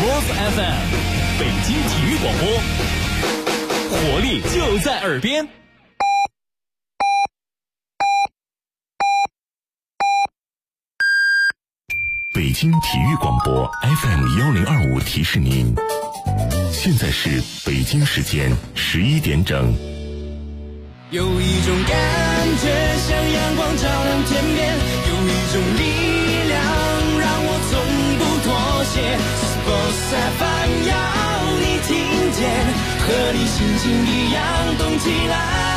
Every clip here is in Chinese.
Rose FM， 北京体育广播，活力就在耳边。 北京体育广播 FM1025 提示您，现在是北京时间11点整。 有一种感觉像阳光照亮天边，有一种力量让我从不妥协。Sports FM 要你听见，和你心情一样动起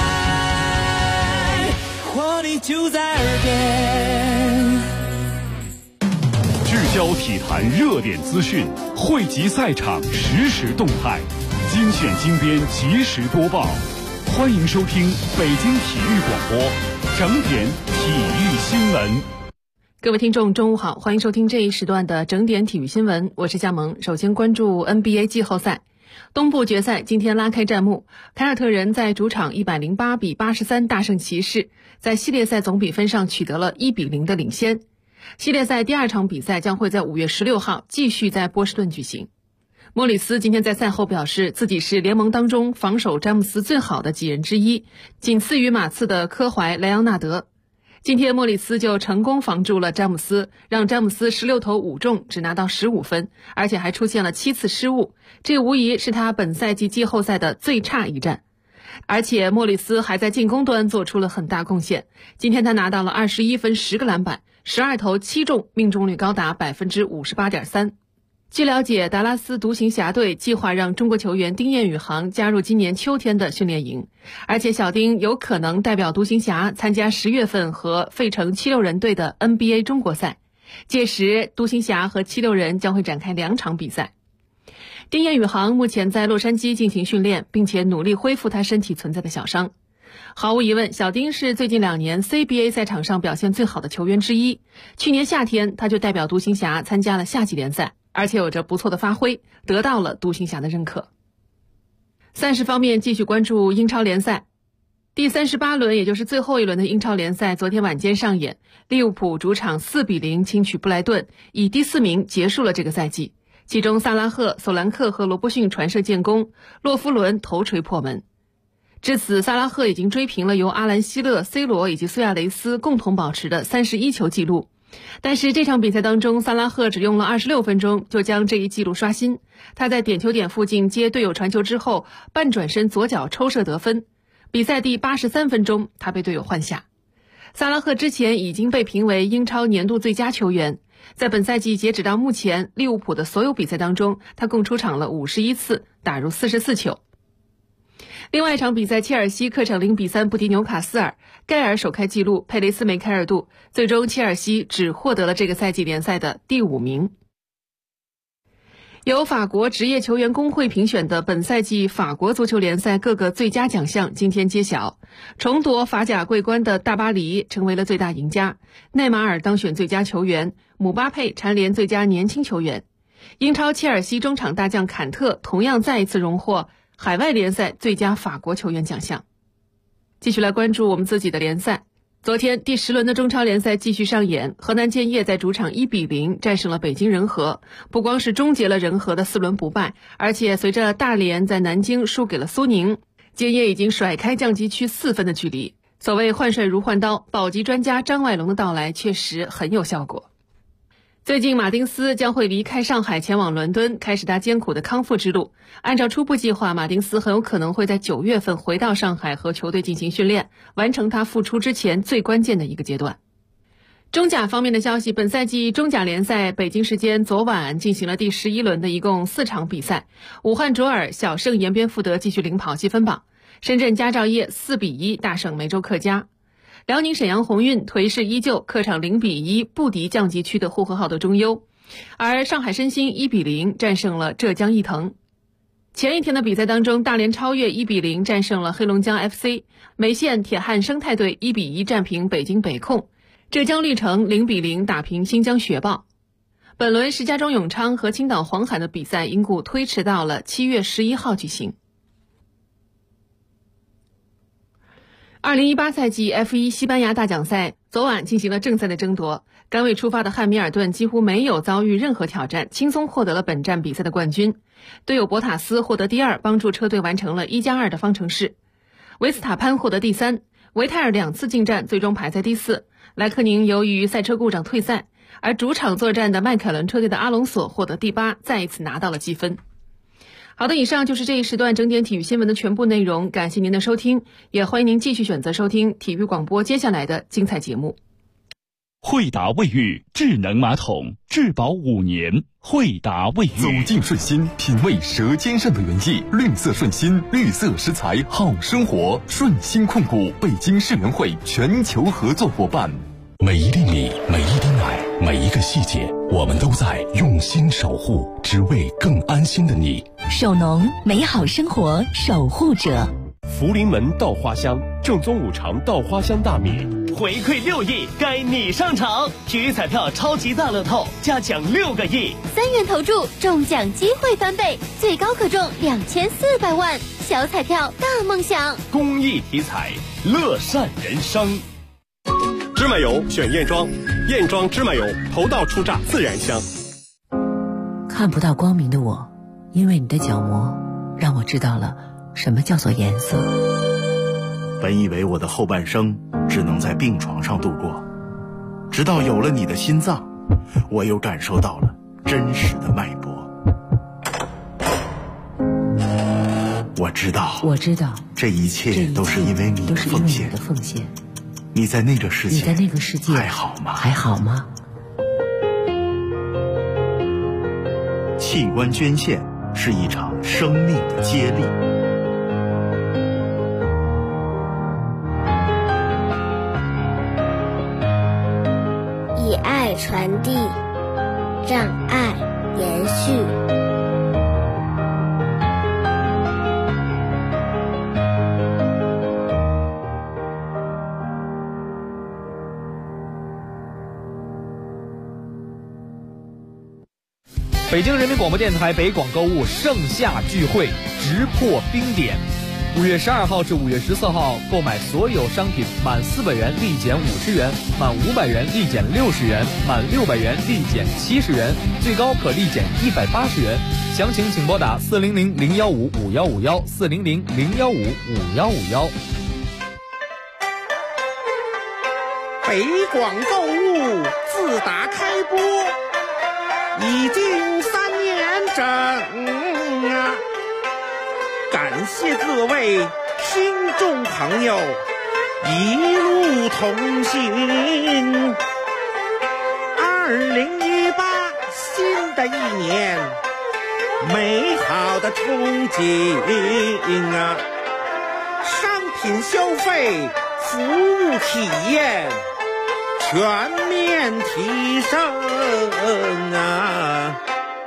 来，活力就在耳边。 聚焦体坛热点资讯，汇集赛场实时动态，精选精编及时播报。欢迎收听北京体育广播整点体育新闻。 各位听众中午好，欢迎收听这一时段的整点体育新闻，我是佳萌。首先关注 NBA 季后赛，东部决赛今天拉开战幕，凯尔特人在主场108-83大胜骑士，在系列赛总比分上取得了1-0的领先。系列赛第二场比赛将会在5月16号继续在波士顿举行。莫里斯今天在赛后表示，自己是联盟当中防守詹姆斯最好的几人之一，仅次于马刺的科怀莱昂纳德。今天莫里斯就成功防住了詹姆斯，让詹姆斯16投5中，只拿到15分，而且还出现了7次失误，这无疑是他本赛季季后赛的最差一战。而且莫里斯还在进攻端做出了很大贡献，今天他拿到了21分10个篮板，12投7中，命中率高达 58.3%。据了解，达拉斯独行侠队计划让中国球员丁彦雨航加入今年秋天的训练营，而且小丁有可能代表独行侠参加10月份和费城76人队的 NBA 中国赛，届时独行侠和76人将会展开2场比赛。丁彦雨航目前在洛杉矶进行训练，并且努力恢复他身体存在的小伤。毫无疑问，小丁是最近2年 CBA 赛场上表现最好的球员之一。去年夏天他就代表独行侠参加了夏季联赛，而且有着不错的发挥，得到了独行侠的认可。赛事方面，继续关注英超联赛。第38轮，也就是最后一轮的英超联赛昨天晚间上演，利物浦主场4-0轻取布莱顿，以第4名结束了这个赛季。其中萨拉赫、索兰克和罗伯逊传射建功，洛夫伦头锤破门。至此，萨拉赫已经追平了由阿兰希勒、C 罗以及苏亚雷斯共同保持的31球纪录。但是这场比赛当中，萨拉赫只用了26分钟就将这一纪录刷新。他在点球点附近接队友传球之后，半转身左脚抽射得分。比赛第83分钟，他被队友换下。萨拉赫之前已经被评为英超年度最佳球员。在本赛季截止到目前，利物浦的所有比赛当中，他共出场了51次，打入44球。另外一场比赛，切尔西客场0-3不敌纽卡斯尔，盖尔首开纪录，佩雷斯梅开二度，最终切尔西只获得了这个赛季联赛的第5名。由法国职业球员工会评选的本赛季法国足球联赛各个最佳奖项今天揭晓，重夺法甲桂冠的大巴黎成为了最大赢家，内马尔当选最佳球员，姆巴佩蝉联最佳年轻球员。英超切尔西中场大将坎特同样再一次荣获海外联赛最佳法国球员奖项。继续来关注我们自己的联赛。昨天第10轮的中超联赛继续上演，河南建业在主场1-0战胜了北京人和，不光是终结了人和的4轮不败，而且随着大连在南京输给了苏宁，建业已经甩开降级区4分的距离。所谓换帅如换刀，保级专家张外龙的到来确实很有效果。最近马丁斯将会离开上海前往伦敦，开始他艰苦的康复之路。按照初步计划，马丁斯很有可能会在9月份回到上海和球队进行训练，完成他复出之前最关键的一个阶段。中甲方面的消息，本赛季中甲联赛北京时间昨晚进行了第11轮的一共4场比赛，武汉卓尔小胜延边富德继续领跑积分榜，深圳佳兆业4-1大胜梅州客家。辽宁沈阳宏运颓势依旧，客场0-1不敌降级区的呼和浩特中优，而上海申鑫1-0战胜了浙江毅腾。前一天的比赛当中，大连超越1-0战胜了黑龙江 FC， 梅县铁汉生态队1-1战平北京北控，浙江绿城0-0打平新疆雪豹。本轮石家庄永昌和青岛黄海的比赛因故推迟到了7月11号举行。2018赛季 F1 西班牙大奖赛昨晚进行了正赛的争夺， 刚未出发的汉密尔顿几乎没有遭遇任何挑战，轻松获得了本站比赛的冠军。队友博塔斯获得第2，帮助车队完成了1+2的方程式。维斯塔潘获得第3，维泰尔2次进站，最终排在第4。莱克宁由于赛车故障退赛，而主场作战的迈凯伦车队的阿隆索获得第8，再一次拿到了积分。好的，以上就是这一时段整点体育新闻的全部内容，感谢您的收听，也欢迎您继续选择收听体育广播接下来的精彩节目。 惠达卫浴智能马桶，质保5年。惠达卫浴， 走进顺心，品味舌尖上的原意。绿色顺心，绿色食材好生活。顺心控股，北京世联会全球合作伙伴。 每一粒米，每一滴奶，每一个细节，我们都在用心守护，只为更安心的你。 首农，美好生活守护者。 福临门稻花香，正宗5常稻花香大米，回馈6亿，该你上场！体育彩票超级大乐透，加奖6个亿 ，3元投注，中奖机会翻倍，最高可中2400万。小彩票大梦想， 公益体彩，乐善人生。 芝麻油选燕庄，燕庄芝麻油头道初榨自然香。 看不到光明的我，因为你的角膜，让我知道了什么叫做颜色。 本以为我的后半生只能在病床上度过，直到有了你的心脏，我又感受到了真实的脉搏。我知道，这一切都是因为你的奉献。你在那个世界还好吗？器官捐献是一场生命的接力。 以爱传递，让爱延续。 北京人民广播电台北广购物盛夏聚会直破冰点，5月12号至5月14号，购买所有商品满400元立减50元，满500元立减60元，满600元立减70元，最高可立减180元。详情请拨打400-015-5151，400-015-5151。 北广购物自打开播已经3年整啊！感谢各位听众朋友一路同行。2018新的一年，美好的憧憬啊！商品消费，服务体验全面提升啊！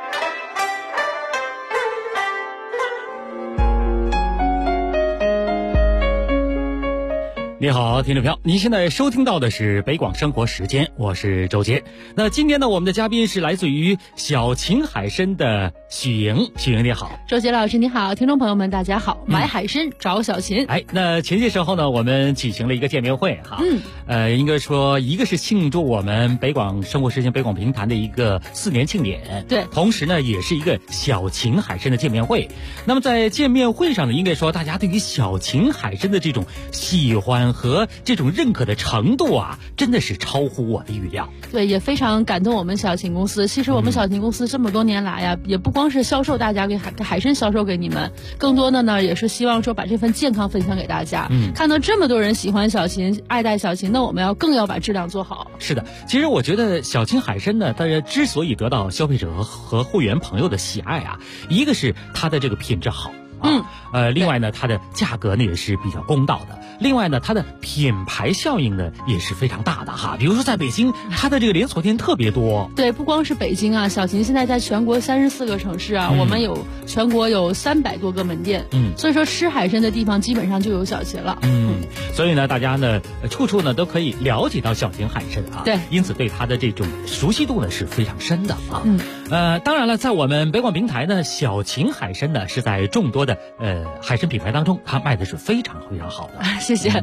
你好，听众朋友，您现在收听到的是北广生活时间，我是周杰。那今天呢，我们的嘉宾是来自于小秦海参的许莹。许莹你好。 周杰老师你好，听众朋友们大家好。买海参找小秦。 那前些时候呢，我们举行了一个见面会哈。应该说一个是庆祝我们北广生活时间北广评弹的一个4年庆典， 对， 同时呢也是一个小秦海参的见面会。那么在见面会上呢，应该说大家对于小秦海参的这种喜欢和这种认可的程度啊，真的是超乎我的预料。 对，也非常感动我们小秦公司。其实我们小秦公司这么多年来呀，也不光是销售大家给海参销售给你们，更多的呢也是希望说把这份健康分享给大家。看到这么多人喜欢小秦，爱戴小秦，那我们更要把质量做好。 是的，其实我觉得小秦海参呢，大家之所以得到消费者和会员朋友的喜爱啊，一个是它的这个品质好。另外呢，它的价格呢也是比较公道的。另外呢，它的品牌效应呢也是非常大的哈。比如说在北京，它的这个连锁店特别多。 对，不光是北京啊，小秦现在在全国34个城市啊，我们全国有300多个门店。所以说吃海参的地方基本上就有小秦了。 所以呢，大家呢处处呢都可以了解到小秦海参啊。 对， 因此对它的这种熟悉度呢是非常深的啊。当然了，在我们北广平台呢，小秦海参呢是在众多的海参品牌当中，它卖的是非常非常好的。 谢谢。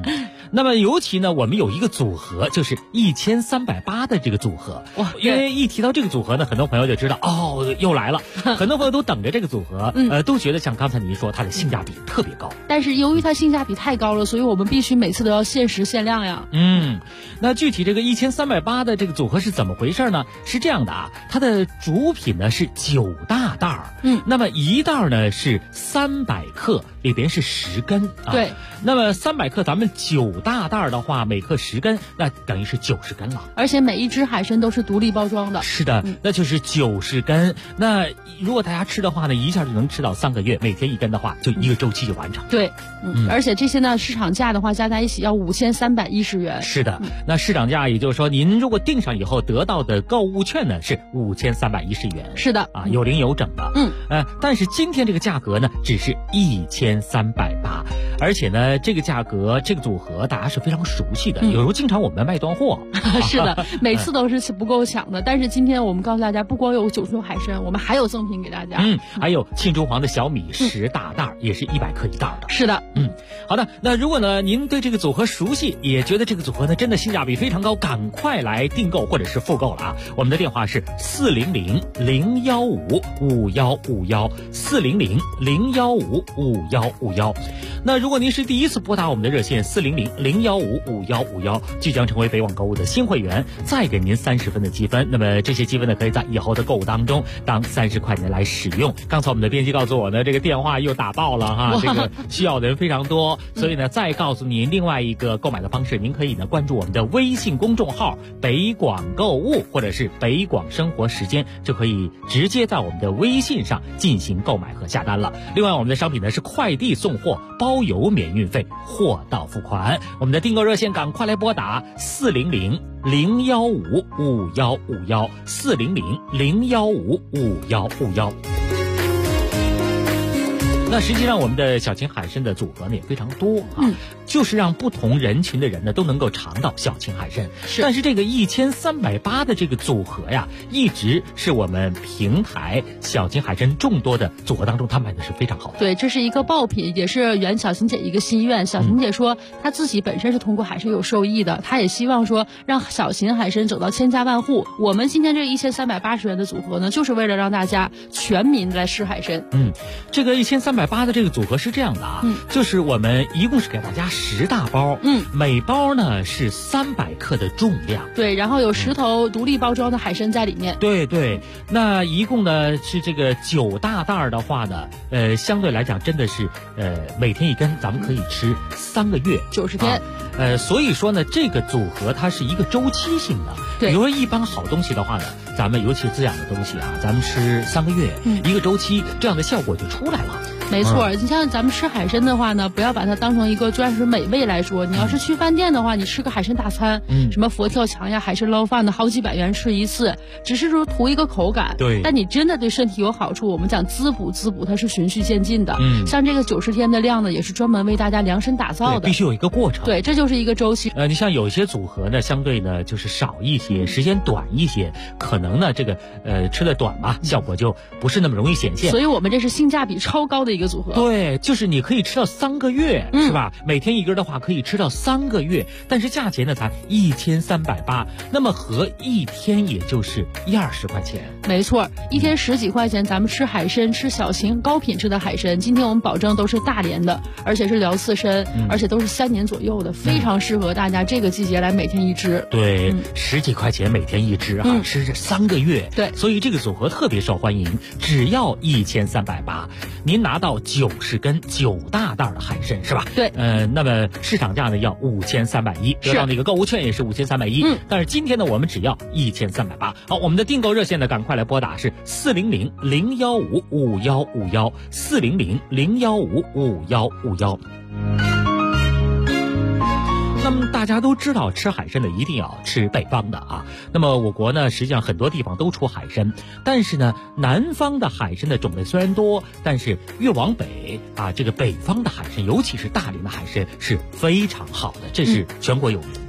那么尤其呢，我们有一个组合，就是1380的这个组合。哇，因为一提到这个组合呢，很多朋友就知道哦，又来了。很多朋友都等着这个组合，都觉得像刚才您说，它的性价比特别高。 但是由于它性价比太高了，所以我们必须每次都要限时限量呀。 那具体这个1380的这个组合是怎么回事呢？是这样的啊，它的主品呢是9大袋儿，那么一袋呢是300克，里边是10根啊。 对， 那么300克，咱们9大袋的话，每克10根，那等于是90根了。 而且每一只海参都是独立包装的。 是的，那就是90根。那如果大家吃的话呢，一下就能吃到3个月，每天1根的话，就1个周期就完成。 对，而且这些呢，市场价的话加在一起要5310元。 是的，那市场价也就是说，您如果订上以后得到的购物券呢是5310元。 是的， 啊，有零有整的。但是今天这个价格呢，只是1380，而且呢，这个价格这个组合大家是非常熟悉的，有时候经常我们卖断货。 是的，每次都是不够抢的。但是今天我们告诉大家，不光有9种海参，我们还有赠品给大家。 还有沁珠黄的小米10大袋，也是100克一袋的。 是的， 好的。那如果呢您对这个组合熟悉，也觉得这个组合呢真的性价比非常高，赶快来订购或者是复购了啊！我们的电话是400-015-5151，400-015-5151。那如果您是第一次拨打我们的热线400-015-5151，即将成为北网购物的新会员，再给您30分的积分。那么这些积分呢，可以在以后的购物当中当30块钱来使用。刚才我们的编辑告诉我呢，这个电话又打爆了哈，这个需要的人非常多，所以呢，再告诉您另外一个购买的方式，您可以呢关注我们的微信公众号北广购物或者是北广生活时间，就可以直接在我们的微信上进行购买和下单了。另外我们的商品呢是快递送货，包邮免运费，货到付款。我们的订购热线赶快来拨打400-015-5151，400-015-5151。那实际上我们的小秦海参的组合呢也非常多啊，就是让不同人群的人呢都能够尝到小秦海参。但是这个1380的这个组合呀，一直是我们平台小秦海参众多的组合当中，它卖的是非常好的。 对，这是一个爆品，也是圆小秦姐一个心愿。小秦姐说，她自己本身是通过海参有受益的，她也希望说让小秦海参走到千家万户。我们今天这个1380元的组合呢，就是为了让大家全民来吃海参。 这个1380的这个组合是这样的啊，就是我们一共是给大家10大包，每包呢是300克的重量。 对，然后有10头独立包装的海参在里面。 对，那一共呢是这个9大袋的话呢，相对来讲真的是每天1根，咱们可以吃3个月 ，90天。 所以说呢，这个组合它是一个周期性的。比如说一般好东西的话呢，咱们尤其滋养的东西啊，咱们吃3个月，一个周期，这样的效果就出来了。 没错，你像咱们吃海参的话呢，不要把它当成一个专属美味来说。你要是去饭店的话，你吃个海参大餐，什么佛跳墙呀、海参捞饭的，好几百元吃一次，只是说图一个口感。 对， 但你真的对身体有好处，我们讲滋补，它是循序渐进的。像这个90天的量呢，也是专门为大家量身打造的， 必须有一个过程。 对，这就是一个周期。 你像有一些组合呢，相对呢就是少一些，时间短一些，可能呢这个吃的短嘛，效果就不是那么容易显现。 所以我们这是性价比超高的一个组合。 对，就是你可以吃到3个月，是吧？每天1根的话，可以吃到3个月，但是价钱呢才1380，那么合一天也就是20块钱。 没错，一天10几块钱，咱们吃海参，吃小秦高品质的海参。今天我们保证都是大连的，而且是辽刺参，而且都是3年左右的，非常适合大家这个季节来每天1只。 对，10几块钱每天1只啊，吃这3个月。 对， 所以这个组合特别受欢迎，只要1380，您拿到90根9大袋的海参是吧？ 对， 那么市场价呢要5310，得到那个购物券也是5310。但是今天呢，我们只要1380。好，我们的订购热线呢，赶快来拨打是400-015-5151，400-015-5151。那么大家都知道，吃海参的一定要吃北方的啊。那么我国呢，实际上很多地方都出海参，但是呢，南方的海参的种类虽然多，但是越往北啊，这个北方的海参，尤其是大连的海参是非常好的，这是全国有名的。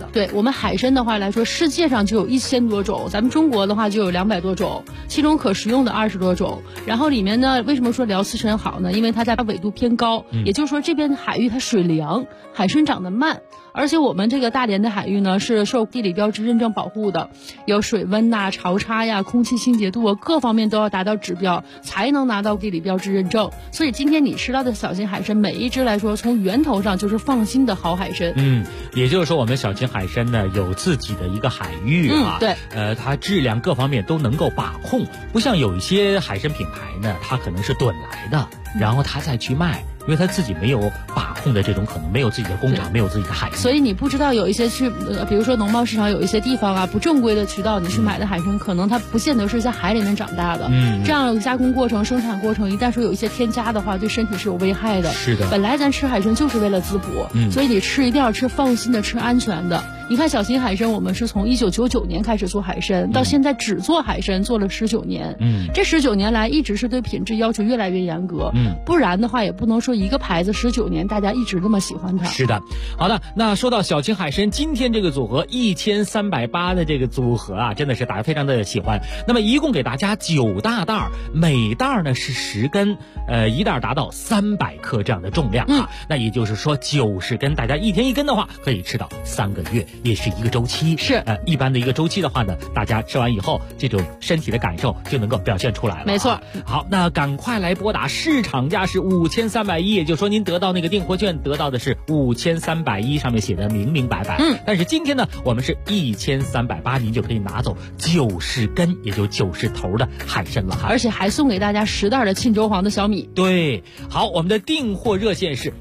对，我们海参的话来说，世界上就有1000多种，咱们中国的话就有200多种，其中可食用的20多种。然后里面呢，为什么说辽刺参好呢？因为它在纬度偏高，也就是说这边海域它水凉，海参长得慢。而且我们这个大连的海域呢，是受地理标志认证保护的，有水温呐、潮差呀、空气清洁度啊，各方面都要达到指标，才能拿到地理标志认证。所以今天你吃到的小型海参，每一只来说，从源头上就是放心的好海参。 也就是说，我们小型海参呢有自己的一个海域啊， 对， 它质量各方面都能够把控，不像有一些海参品牌呢，它可能是囤来的，然后它再去卖。因为他自己没有把控的这种可能，没有自己的工厂，没有自己的海域， 所以你不知道有一些去，比如说农贸市场有一些地方啊，不正规的渠道，你去买的海参，可能它不见得是在海里面长大的。这样加工过程、生产过程，一旦说有一些添加的话，对身体是有危害的。 是的， 本来咱吃海参就是为了滋补，所以你吃一定要吃放心的，吃安全的。你看小型海参，我们是从1999年开始做海参，到现在只做海参做了19年。这19年来一直是对品质要求越来越严格。不然的话也不能说一个牌子19年大家一直那么喜欢它。 是的，好的，那说到小型海参，今天这个组合1380的这个组合啊，真的是大家非常的喜欢。那么一共给大家9大袋，每袋呢是10根，一袋达到300克这样的重量啊。那也就是说90根，大家一天1根的话，可以吃到3个月。也是一个周期， 是一般的一个周期的话呢，大家吃完以后，这种身体的感受就能够表现出来了。 没错。 好，那赶快来拨打，市场价是5310，也就是说您得到那个订货券得到的是5310，上面写的明明白白。但是今天呢，我们是1380，您就可以拿走90根，也就90头的海参了哈。 而且还送给大家10袋的沁州黄的小米。 对，好，我们的订货热线是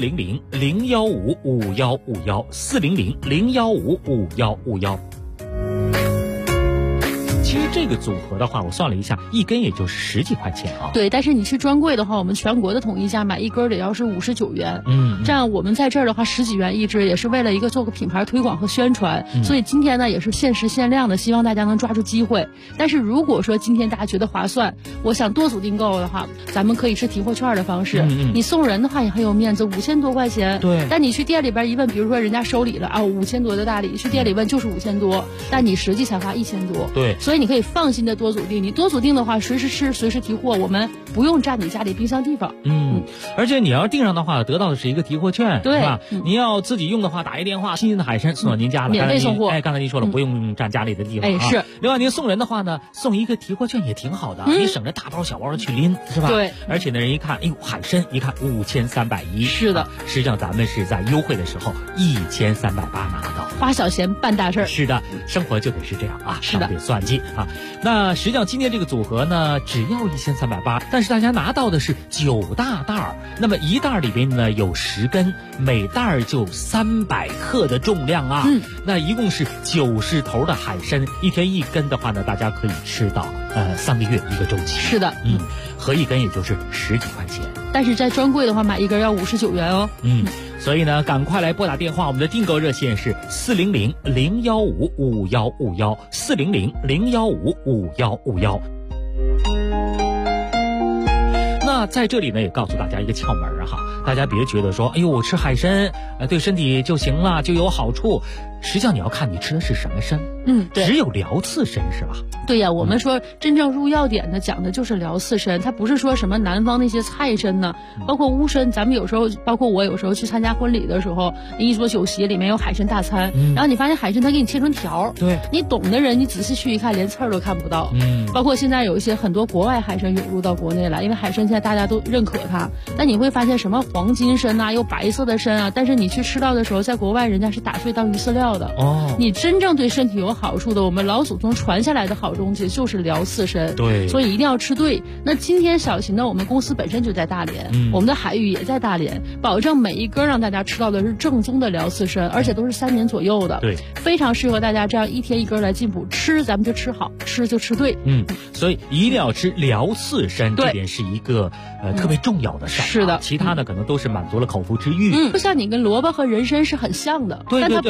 400-015-5151，400-015-5151。其实这个组合的话，我算了一下，一根也就是10几块钱啊。 对，但是你去专柜的话，我们全国的统一价买一根得要是59元。这样我们在这儿的话10几元一只，也是为了一个做个品牌推广和宣传。所以今天呢也是限时限量的，希望大家能抓住机会。但是如果说今天大家觉得划算，我想多组订购的话，咱们可以是提货券的方式。你送人的话也很有面子，5000多块钱。 对。 但你去店里边一问，比如说人家收礼了啊，5000多的大礼，去店里问就是5000多，但你实际才花1000多。 对。 所以你可以放心的多组订，你多组订的话，随时吃，随时提货，我们不用占你家里冰箱地方。 而且你要订上的话，得到的是一个提货券， 对吧？你要自己用的话，打一电话，新鲜的海参送到您家了， 免费送货。 刚才您说了，不用占家里的地方。 是。 另外您送人的话呢，送一个提货券也挺好的，你省着大包小包的去拎，是吧？ 对。 而且呢，人一看，哎呦，海参一看5310， 是的。 实际上咱们是在优惠的时候1380拿到， 花小钱办大事。 是的，生活就得是这样啊， 是的， 得算计啊。那实际上今天这个组合呢，只要1380，但是大家拿到的是9大袋，那么一袋里边呢有10根，每袋就300克的重量啊。那一共是90头的海参，一天1根的话呢，大家可以吃到3个月一个周期。 是的， 合一根也就是10几块钱。 但是在专柜的话，买一根要59元哦。 所以呢，赶快来拨打电话，我们的订购热线是400-015-5151，400-015-5151。那在这里呢，也告诉大家一个窍门哈，大家别觉得说，哎呦，我吃海参，对身体就行了，就有好处。实际上你要看你吃的是什么参， 对， 只有辽刺参是吧？ 对呀，我们说真正入药典的讲的就是辽刺参，它不是说什么南方那些菜参呢，包括乌参，咱们有时候，包括我有时候去参加婚礼的时候，一桌酒席里面有海参大餐，然后你发现海参它给你切成条， 对， 你懂的人你仔细去一看，连刺儿都看不到，包括现在有一些很多国外海参涌入到国内来，因为海参现在大家都认可它，但你会发现什么黄金参啊，又白色的参啊，但是你去吃到的时候，在国外人家是打碎当鱼饲料的。你真正对身体有好处的，我们老祖宗传下来的好东西就是辽刺参， 对， 所以一定要吃对。那今天小型呢，我们公司本身就在大连，我们的海域也在大连，保证每一根让大家吃到的是正宗的辽刺参，而且都是3年左右的， 对， 非常适合大家这样一天1根来进补。吃咱们就吃好，吃就吃对， 所以一定要吃辽刺参，这点是一个特别重要的事儿。 是的， 其他的可能都是满足了口腹之欲。 就像你跟萝卜和人参是很像的， 对， 但它不是一回事。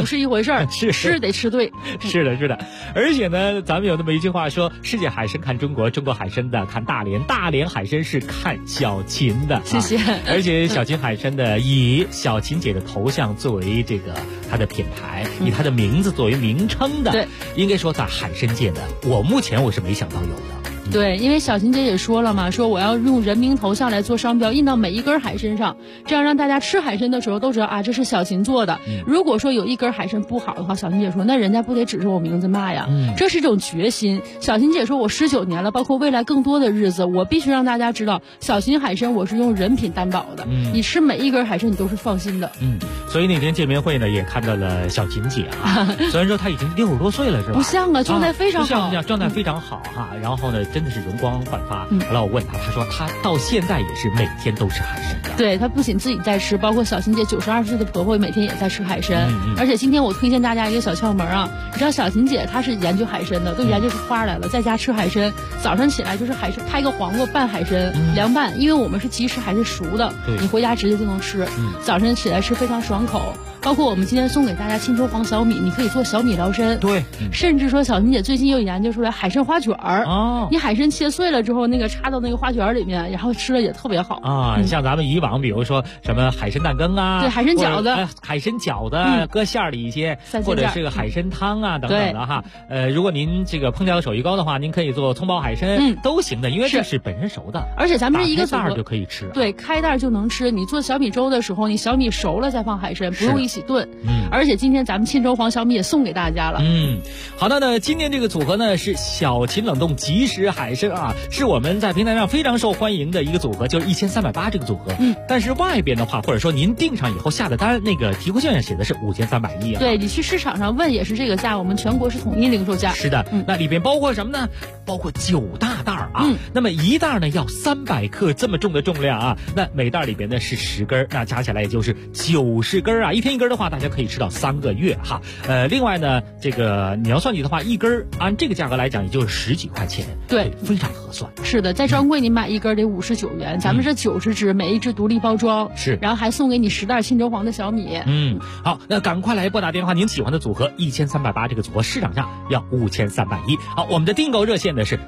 事儿，吃得吃对。 是的，是的。而且呢，咱们有那么一句话说，世界海参看中国，中国海参的看大连，大连海参是看小秦的。 谢谢。 而且小秦海参的以小秦姐的头像作为这个它的品牌，以它的名字作为名称的， 对， 应该说在海参界呢，目前我是没想到有的。 对，因为小秦姐也说了嘛，说我要用人名头像来做商标，印到每一根海参上，这样让大家吃海参的时候都知道啊，这是小秦做的。如果说有一根海参不好的话，小秦姐说那人家不得指着我名字骂呀？这是一种决心。小秦姐说我19年了，包括未来更多的日子，我必须让大家知道，小秦海参我是用人品担保的。你吃每一根海参你都是放心的。 所以那天见面会呢，也看到了小秦姐啊，虽然说她已经60多岁了，是吧？ 不像啊，状态非常好， 不像，状态非常好哈。然后呢，真的是容光焕发。后来我问她，她说她到现在也是每天都吃海参的。 对，她不仅自己在吃，包括小秦姐92岁的婆婆每天也在吃海参。而且今天我推荐大家一个小窍门啊，你知道小秦姐她是研究海参的，都研究出花来了，在家吃海参，早上起来就是海参，开个黄瓜拌海参，凉拌，因为我们是即食海参熟的，你回家直接就能吃。早晨起来吃非常爽口。包括我们今天送给大家青州黄小米，你可以做小米疗参。 对， 甚至说小秦姐最近又研究出来海参花卷儿。你海参切碎了之后，那个插到那个花卷里面，然后吃了也特别好啊。像咱们以往比如说什么海参蛋羹啊， 对，海参饺子， 海参饺子搁馅儿里一些，或者是个海参汤啊等等的哈。如果您这个烹调的手艺高的话，您可以做葱爆海参，都行的，因为这是本身熟的。 而且咱们这一个组合就可以吃。 对，开袋就能吃。你做小米粥的时候，你小米熟了再放海参，不用一起炖。而且今天咱们沁州黄小米也送给大家了。 好的呢，今天这个组合呢是小秦冷冻即食海参啊，是我们在平台上非常受欢迎的一个组合，就是1380这个组合。但是外边的话，或者说您订上以后下的单，那个提货券上写的是5310啊。 对，你去市场上问也是这个价，我们全国是统一零售价。 是的，那里边包括什么呢？包括9大袋啊。那么一袋呢要300克这么重的重量啊，那每袋里边呢是10根，那加起来也就是90根啊。一天一根的话，大家可以吃到3个月哈。另外呢，这个你要算计的话，一根按这个价格来讲，也就是10几块钱， 对， 非常合算。 是的，在专柜你买一根得59元，咱们这90只，每一只独立包装， 是， 然后还送给你10袋沁州黄的小米。 好，那赶快来拨打电话，您喜欢的组合1380这个组合市场上要5310。好，我们的订购热线呢是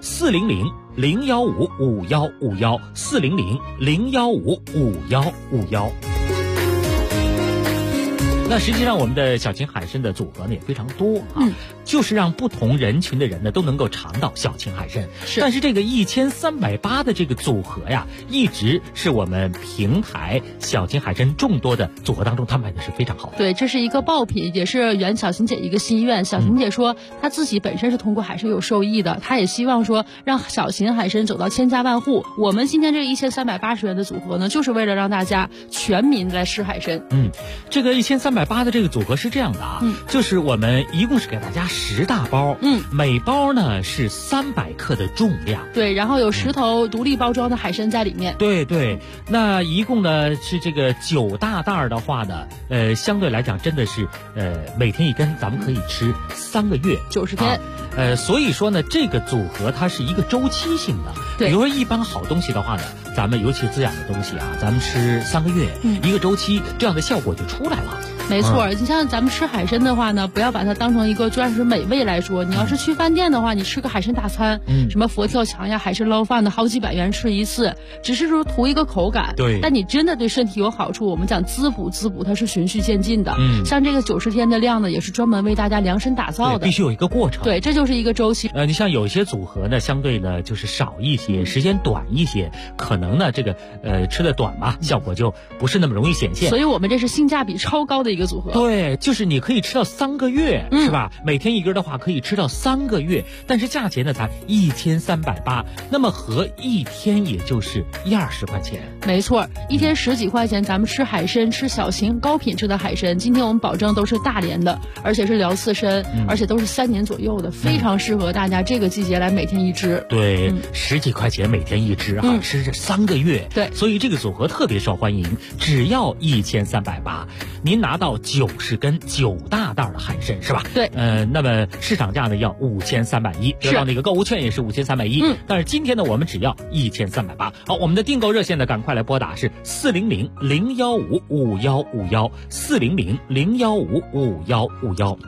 400-015-5151，400-015-5151。那实际上我们的小秦海参的组合呢也非常多啊，就是让不同人群的人呢都能够尝到小秦海参。但是这个1380的这个组合呀，一直是我们平台小秦海参众多的组合当中，它卖的是非常好的。 对，这是一个爆品，也是圆小秦姐一个心愿。小秦姐说，她自己本身是通过海参有受益的，她也希望说让小秦海参走到千家万户。我们今天这1380元的组合呢，就是为了让大家全民来吃海参。 这个1380的这个组合是这样的啊，就是我们一共是给大家10大包，每包呢是300克的重量， 对，然后有10头独立包装的海参在里面， 对，那一共呢是这个9大袋的话呢，相对来讲真的是每天一根，咱们可以吃3个月 90天， 所以说呢这个组合它是一个周期性的，比如说一般好东西的话呢，咱们尤其滋养的东西啊，咱们吃3个月，一个周期，这样的效果就出来了。 没错，你像咱们吃海参的话呢，不要把它当成一个专属美味来说。你要是去饭店的话，你吃个海参大餐，什么佛跳墙呀、海参捞饭的，好几百元吃一次，只是说图一个口感。 对， 但你真的对身体有好处，我们讲滋补，它是循序渐进的。像这个90天的量呢，也是专门为大家量身打造的， 必须有一个过程。 对，这就是一个周期。 你像有一些组合呢，相对呢就是少一些，时间短一些，可能呢这个吃的短嘛，效果就不是那么容易显现。 所以我们这是性价比超高的一个组合。 对。就是你可以吃到3个月，是吧？每天一根的话，可以吃到3个月，但是价钱呢才1380，那么合一天也就是20块钱。 没错，一天10几块钱，咱们吃海参，吃小秦高品质的海参。今天我们保证都是大连的，而且是辽刺参，而且都是3年左右的，非常适合大家这个季节来每天一只。 对，10几块钱每天一只啊，吃这3个月。 对， 所以这个组合特别受欢迎，只要1380，您拿到到90根9大袋的海参是吧？ 对。 那么市场价呢要5310，得到那个购物券也是5310。但是今天呢，我们只要1380。好，我们的订购热线呢，赶快来拨打是400-015-5151，400-015-5151。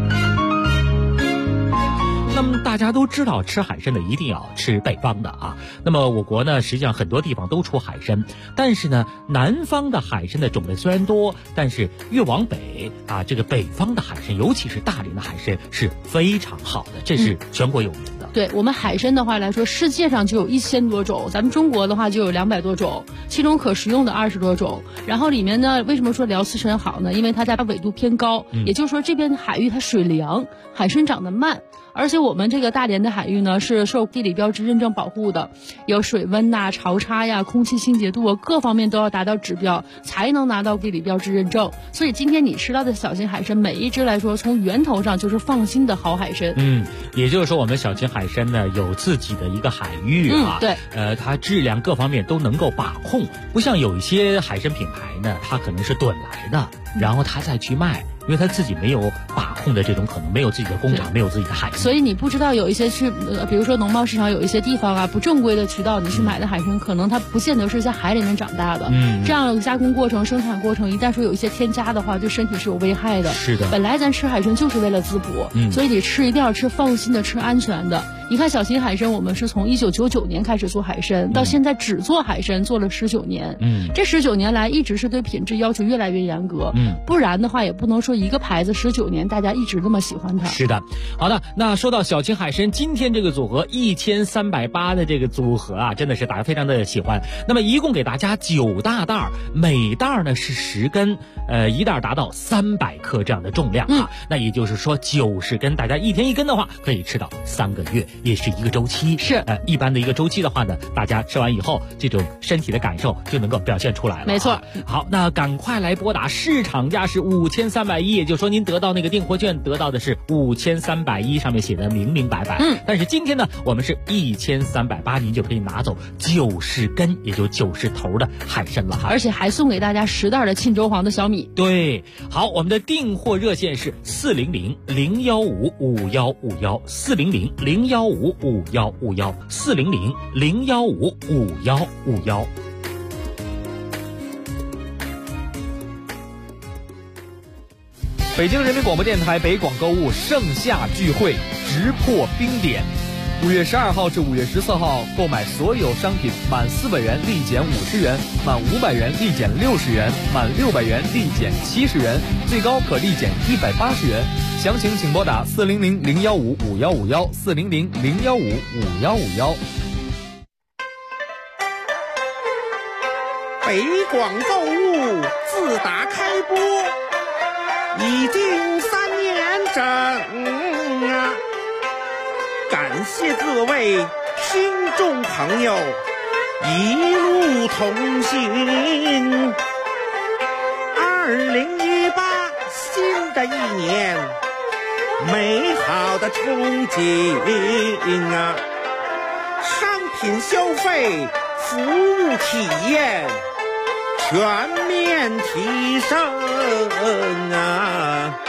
那么大家都知道，吃海参的一定要吃北方的啊。那么我国呢，实际上很多地方都出海参，但是呢，南方的海参的种类虽然多，但是越往北啊，这个北方的海参，尤其是大连的海参是非常好的，这是全国有名的。 对我们海参的话来说，世界上就有1000多种，咱们中国的话就有200多种，其中可食用的20多种。然后里面呢，为什么说辽刺参好呢？因为它在纬度偏高，也就是说这边海域它水凉，海参长得慢。而且我们这个大连的海域呢，是受地理标志认证保护的，有水温呐、潮差呀、空气清洁度啊，各方面都要达到指标，才能拿到地理标志认证。所以今天你吃到的小型海参，每一只来说，从源头上就是放心的好海参。 也就是说，我们小型海参呢有自己的一个海域啊， 对， 它质量各方面都能够把控，不像有一些海参品牌呢，它可能是趸来的，然后它再去卖。因为他自己没有把控的这种可能，没有自己的工厂，没有自己的海域， 所以你不知道有一些去，比如说农贸市场有一些地方啊，不正规的渠道，你去买的海参，可能它不见得是在海里面长大的。这样加工过程、生产过程，一旦说有一些添加的话，对身体是有危害的。 是的， 本来咱吃海参就是为了滋补，所以你吃一定要吃放心的、吃安全的。你看小型海参，我们是从1999年开始做海参，到现在只做海参做了19年。这19年来一直是对品质要求越来越严格。不然的话也不能说一个牌子19年大家一直那么喜欢它。 是的，好的，那说到小型海参，今天这个组合1380的这个组合啊，真的是大家非常的喜欢。那么一共给大家9大袋，每袋呢是10根，一袋达到300克这样的重量啊。那也就是说90根，大家一天1根的话，可以吃到3个月。也是一个周期， 是一般的一个周期的话呢，大家吃完以后，这种身体的感受就能够表现出来了。 没错。 好，那赶快来拨打，市场价是5310，也就是说您得到那个订货券得到的是5310，上面写的明明白白。但是今天呢，我们是1380，您就可以拿走90根，也就90头的海参了哈。 而且还送给大家10袋的沁州黄的小米。 对，好，我们的订货热线是400-015-5151，400-015-5151，400-015-5151。 北京人民广播电台北广购物盛夏聚会直破冰点，5月12号至5月14号，购买所有商品满400元立减50元，满500元立减60元，满600元立减70元，最高可立减180元。详情请拨打400-015-5151，400-015-5151。 北广购物自打开播已经3年整啊，感谢各位听众朋友一路同行。2018新的一年，美好的憧憬啊，商品消费、服务体验全面提升啊！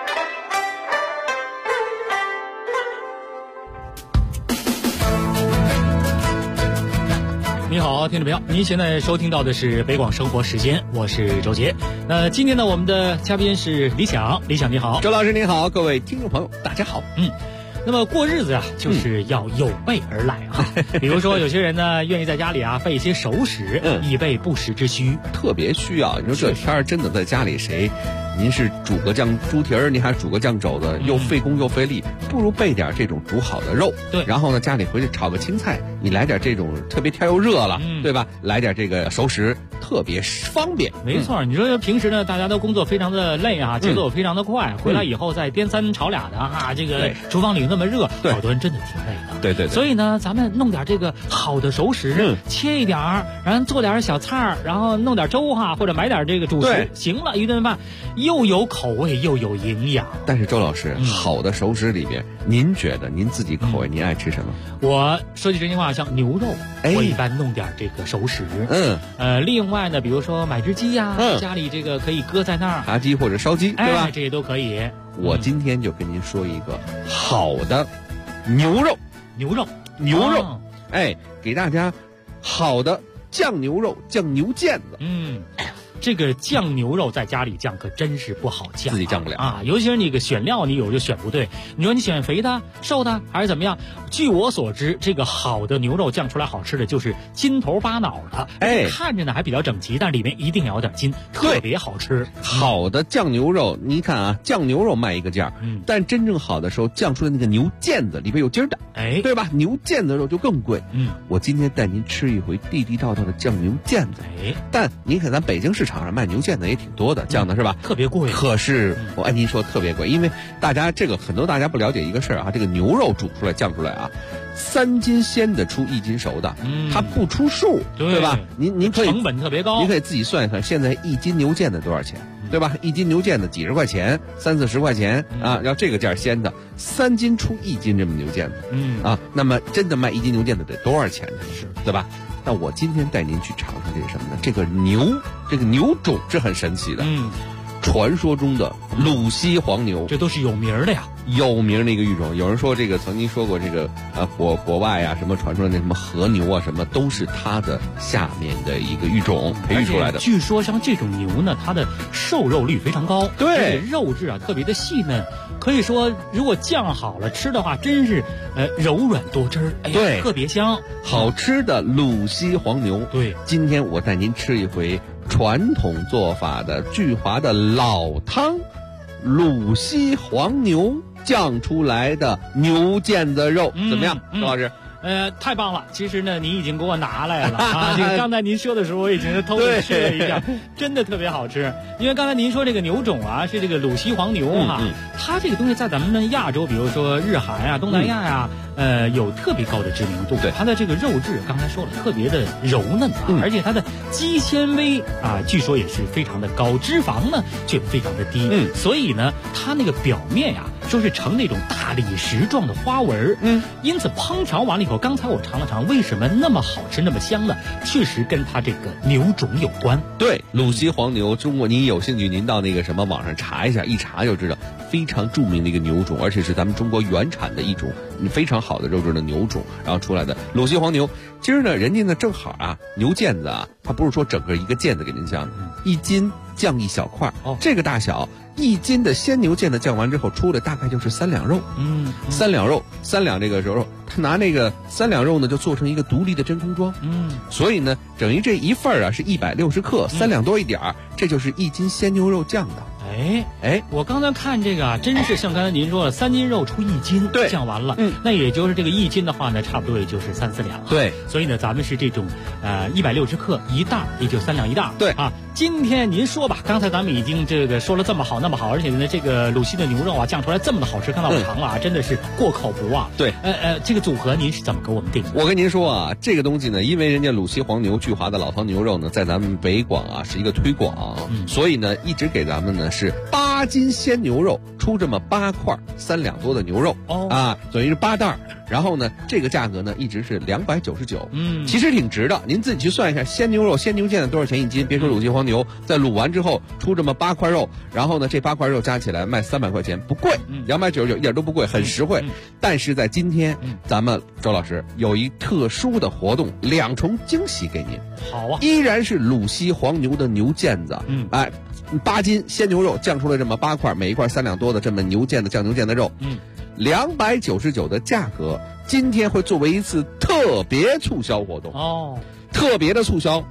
你好，听众朋友，您现在收听到的是北广生活时间，我是周杰。那今天呢，我们的嘉宾是李想，李想你好， 周老师你好，各位听众朋友大家好。 那么过日子啊，就是要有备而来啊。比如说，有些人呢愿意在家里啊备一些熟食，以备不时之需， 特别需要。你说这天儿真的在家里谁？您是煮个酱猪蹄儿，您还煮个酱肘子，又费工又费力，不如备点这种煮好的肉。 对， 然后呢，家里回去炒个青菜，你来点这种特别天又热了，对吧？来点这个熟食，特别方便。 没错，你说平时呢，大家都工作非常的累啊，节奏非常的快，回来以后再颠三炒俩的哈，这个厨房里那么热，好多人真的挺累的。 对。 所以呢，咱们弄点这个好的熟食，切一点儿，然后做点小菜儿，然后弄点粥哈，或者买点这个主食，行了，一顿饭又有口味又有营养。 但是周老师，好的熟食里边，您觉得您自己口味您爱吃什么？ 我说句真心话，像牛肉，我一般弄点这个熟食。另外呢，比如说买只鸡呀，家里这个可以搁在那儿， 炸鸡或者烧鸡，对吧？ 这些都可以。 我今天就跟您说一个好的牛肉，给大家好的酱牛肉、酱牛腱子。 这个酱牛肉在家里酱可真是不好酱， 自己酱不了啊！尤其是那个选料，你有就选不对。你说你选肥的、瘦的还是怎么样？据我所知，这个好的牛肉酱出来好吃的就是筋头巴脑的，看着呢还比较整齐，但里面一定要有点筋，特别好吃。 好的酱牛肉，你看啊，酱牛肉卖一个价，但真正好的时候酱出来那个牛腱子里边有筋儿的，对吧？牛腱子肉就更贵。我今天带您吃一回地地道道的酱牛腱子。但您看咱北京市场上卖牛腱子也挺多的，酱的是吧？ 特别贵。 可是我按您说特别贵，因为大家很多大家不了解一个事儿啊，这个牛肉煮出来酱出来啊，3斤鲜的出1斤熟的，它不出数，对吧？您可以成本特别高， 您可以自己算一算，现在1斤牛腱子多少钱，对吧？1斤牛腱子几十块钱，30-40块钱啊，要这个价鲜的，3斤出1斤这么牛腱子，那么真的卖1斤牛腱子得多少钱呢？对吧？那我今天带您去尝尝这个什么呢？这个牛种是很神奇的，传说中的鲁西黄牛， 这都是有名的呀， 有名的一个育种。有人说这个曾经说过这个国外啊，什么传说那什么和牛啊，什么都是它的下面的一个育种培育出来的。 据说像这种牛呢，它的瘦肉率非常高， 对， 肉质啊特别的细嫩。可以说，如果酱好了吃的话，真是柔软多汁儿， 对， 特别香。 好吃的鲁西黄牛， 对， 今天我带您吃一回传统做法的聚华的老汤，鲁西黄牛酱出来的牛腱子肉，怎么样，周老师？ 太棒了！其实呢，您已经给我拿来了啊。这个刚才您说的时候，我已经偷偷吃了一下，真的特别好吃。因为刚才您说这个牛种啊，是这个鲁西黄牛哈，它这个东西在咱们亚洲，比如说日韩啊、东南亚呀，有特别高的知名度。 对， 它的这个肉质刚才说了，特别的柔嫩啊，而且它的肌纤维啊，据说也是非常的高，脂肪呢却非常的低。所以呢，它那个表面呀，说是呈那种大理石状的花纹。因此烹调完了以后，刚才我尝了尝，为什么那么好吃那么香呢？确实跟它这个牛种有关。 对，鲁西黄牛，中国您有兴趣您到那个什么网上查一下，一查就知道，非常著名的一个牛种，而且是咱们中国原产的一种非常好的肉质的牛种，然后出来的鲁西黄牛。今儿呢，人家呢正好啊，牛腱子啊，它不是说整个一个腱子给您酱，1斤酱1小块，这个大小。1斤的鲜牛腱子酱完之后，出的大概就是3两肉。3两肉，3两这个肉，他拿那个3两肉呢，就做成一个独立的真空装。所以呢，等于这一份啊是160克，3两多一点这就是1斤鲜牛肉酱的。 我刚才看这个啊，真是像刚才您说的，3斤肉出1斤， 对， 酱完了，那也就是这个1斤的话呢，差不多也就是3-4两。 对， 所以呢，咱们是这种160克一袋，也就3两一袋。 对啊，今天您说吧，刚才咱们已经这个说了这么好那么好，而且呢，这个鲁西的牛肉啊酱出来这么的好吃，刚才我尝了啊，真的是过口不忘。 对， 这个组合您是怎么给我们定的？ 我跟您说啊，这个东西呢，因为人家鲁西黄牛聚华的老汤牛肉呢，在咱们北广啊是一个推广，所以呢，一直给咱们呢是8斤鲜牛肉出这么8块3两多的牛肉等于是8袋。然后呢，这个价格呢一直是299，其实挺值的。您自己去算一下，鲜牛肉、鲜牛腱子多少钱1斤？别说鲁西黄牛，在卤完之后出这么8块肉，然后呢，这8块肉加起来卖300块钱，不贵，299一点都不贵，很实惠。但是在今天，咱们周老师有一特殊的活动，2重惊喜给您。 好啊， 依然是鲁西黄牛的牛腱子，8斤鲜牛肉酱出来这么8块，每一块3两多的这么牛腱子酱牛腱子肉，299的价格，今天会作为一次特别促销活动特别的促销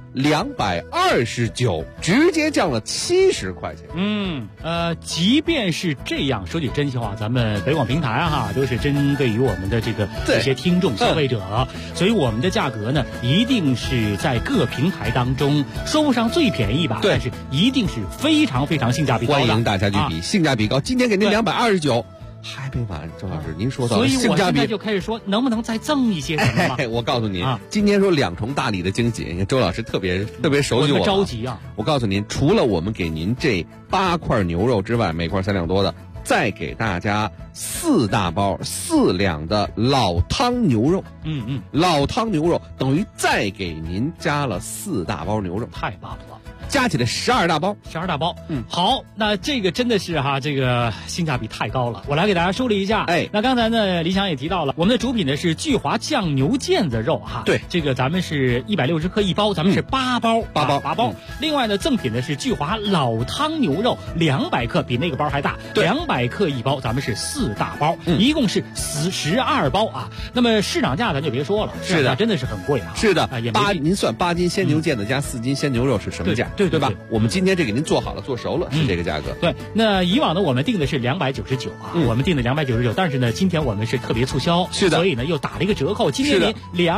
229，直接降了70块钱。 即便是这样，说句真心话，咱们北广平台哈，都是针对于我们的这些听众消费者，所以我们的价格呢，一定是在各平台当中说不上最便宜吧，但是一定是非常非常性价比高的。 欢迎大家去比，性价比高。今天给您229。 还没完，周老师，您说到了所以我现性价比在就开始说，能不能再赠一些什么吗？ 我告诉您，今天说两重大礼的惊喜，你看周老师特别熟悉我， 着急啊！ 我告诉您，除了我们给您这8块牛肉之外，每块3两多的，再给大家4大包4两的老汤牛肉。老汤牛肉等于再给您加了4大包牛肉， 太棒了。 加起来12大包 ，12大包。好，那这个真的是这个性价比太高了。我来给大家梳理一下。那刚才呢，李想也提到了，我们的主品呢是聚华酱牛腱子肉对， 这个咱们是160克1包，咱们是8包，8包。另外呢，赠品呢是聚华老汤牛肉200克，比那个包还大，200克1包，咱们是4大包，一共是12包啊。那么市场价咱就别说了， 是的， 真的是很贵啊。 是的，您算8斤鲜牛腱子加4斤鲜牛肉是什么价？对吧？我们今天这给您做好了，做熟了，是这个价格。 对，那以往呢，我们定的是299我们定的299，但是呢，今天我们是特别促销， 是的， 所以呢又打了一个折扣，今天您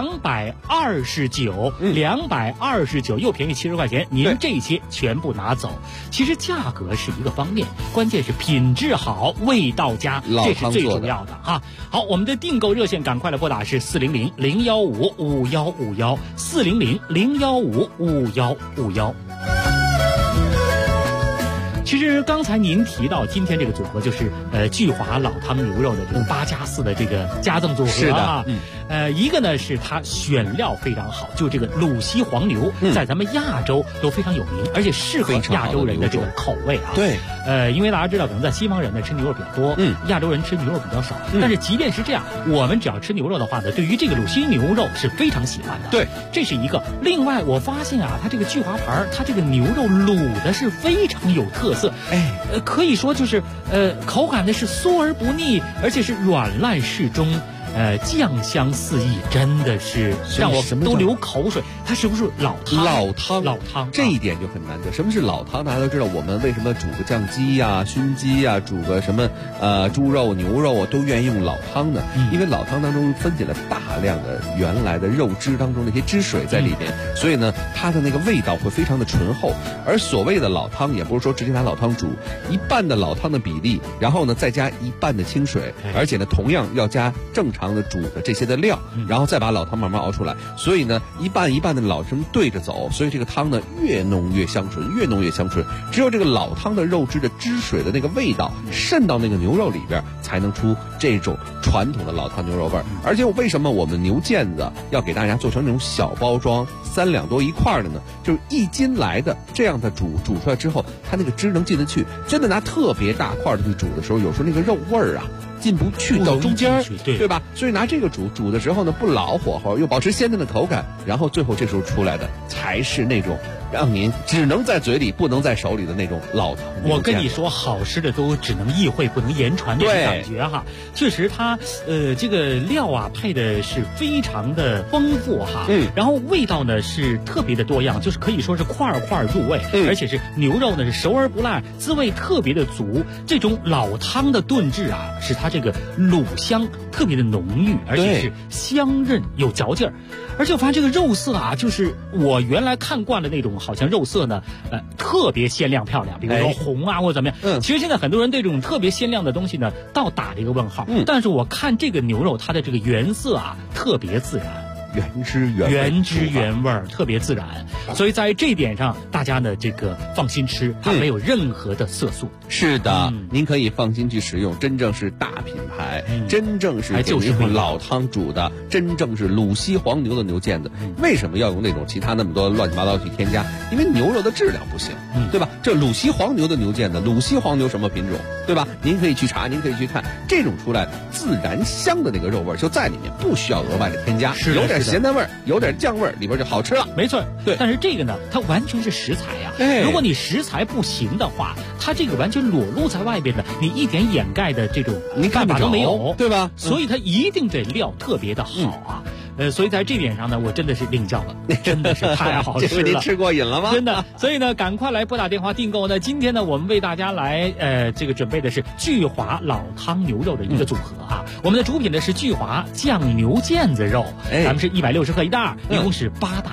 229，229又便宜70块钱，您这些全部拿走。其实价格是一个方面，关键是品质好，味道佳，这是最重要的哈。好，我们的订购热线赶快来拨打是400-015-5151，400-015-5151。其实刚才您提到今天这个组合就是聚华老汤牛肉的这个8+4的这个加赠组合是的， 一个呢是它选料非常好，就这个鲁西黄牛，在咱们亚洲都非常有名，而且适合亚洲人的这个口味啊。 对， 因为大家知道，可能在西方人呢吃牛肉比较多，亚洲人吃牛肉比较少。但是即便是这样，我们只要吃牛肉的话呢，对于这个鲁西牛肉是非常喜欢的。 对， 这是一个。另外，我发现它这个聚华牌，它这个牛肉卤的是非常有特色。可以说就是口感呢是酥而不腻，而且是软烂适中。酱香四溢，真的是让我都流口水。它是不是老汤？老汤， 这一点就很难得。什么是老汤？大家都知道，我们为什么煮个酱鸡呀、熏鸡呀，煮个什么猪肉、牛肉啊，都愿意用老汤呢？因为老汤当中分解了大量的原来的肉汁当中的一些汁水在里面，所以呢，它的那个味道会非常的醇厚。而所谓的老汤，也不是说直接拿老汤煮，一半的老汤的比例，然后呢再加一半的清水，而且呢同样要加正常的煮的这些的料，然后再把老汤慢慢熬出来。所以呢，一半一半的老汤对着走，所以这个汤呢越浓越香醇，越浓越香醇。只有这个老汤的肉汁的汁水的那个味道渗到那个牛肉里边，才能出这种传统的老汤牛肉味儿。而且为什么我们牛腱子要给大家做成那种小包装3两多1块的呢？就是1斤来的，这样的煮出来之后，它那个汁能进得去。真的拿特别大块的去煮的时候，有时候那个肉味儿啊进不去到中间，对吧？所以拿这个煮的时候呢，不老火候，又保持鲜嫩的口感，然后最后这时候出来的才是那种让您只能在嘴里不能在手里的那种老汤。 我跟你说，好吃的都只能意会不能言传，那种感觉哈。确实它这个料啊配的是非常的丰富哈，然后味道呢是特别的多样，就是可以说是块块入味，而且是牛肉呢是熟而不烂，滋味特别的足。这种老汤的炖制啊，使它这个卤香特别的浓郁，而且是香韧有嚼劲儿。而且我发现这个肉色啊，就是我原来看惯了那种好像肉色呢，特别鲜亮漂亮，比如说红啊或者怎么样。其实现在很多人对这种特别鲜亮的东西呢，倒打了一个问号。但是我看这个牛肉，它的这个原色啊，特别自然。 原汁原味，特别自然，所以在这一点上，大家呢这个放心吃，它没有任何的色素。 是的，您可以放心去食用，真正是大品牌，真正是就是老汤煮的，真正是鲁西黄牛的牛腱子。为什么要用那种其他那么多乱七八糟去添加？因为牛肉的质量不行，对吧？这鲁西黄牛的牛腱子，鲁西黄牛什么品种，对吧？您可以去查，您可以去看，这种出来自然香的那个肉味就在里面，不需要额外的添加，有点咸淡味儿，有点酱味儿，里边就好吃了。 没错， 对。 但是这个呢，它完全是食材呀。如果你食材不行的话，它这个完全裸露在外边的，你一点掩盖的这种办法都没有， 对吧？ 所以它一定得料特别的好啊。所以在这点上呢，我真的是领教了，真的是太好吃了。 您吃过瘾了吗？ 真的。所以呢，赶快来拨打电话订购呢。今天呢，我们为大家来这个准备的是聚华老汤牛肉的一个组合啊。我们的主品呢是聚华酱牛腱子肉，咱们是160克1袋，一共是8大袋。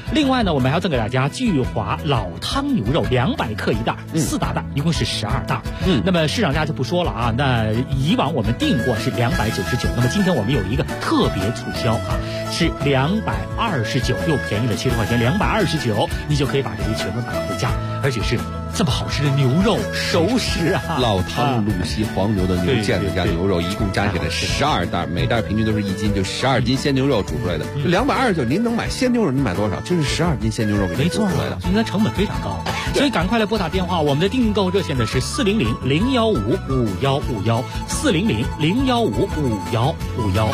另外呢，我们还要赠给大家聚华老汤牛肉200克一袋，4大袋，一共是12袋。那么市场价就不说了啊。那以往我们订过是299，那么今天我们有一个特别促销啊，是229，又便宜了70块钱，229，你就可以把这些全部买回家，而且是这么好吃的牛肉熟食啊！ 老汤鲁西黄牛的牛腱子加牛肉，一共加起来12袋，每袋平均都是1斤，就12斤鲜牛肉煮出来的。就229，您能买鲜牛肉，您买多少？就是12斤鲜牛肉给您煮出来的。 应该成本非常高，所以赶快来拨打电话，我们的订购热线呢是400-015-5151，400-015-5151。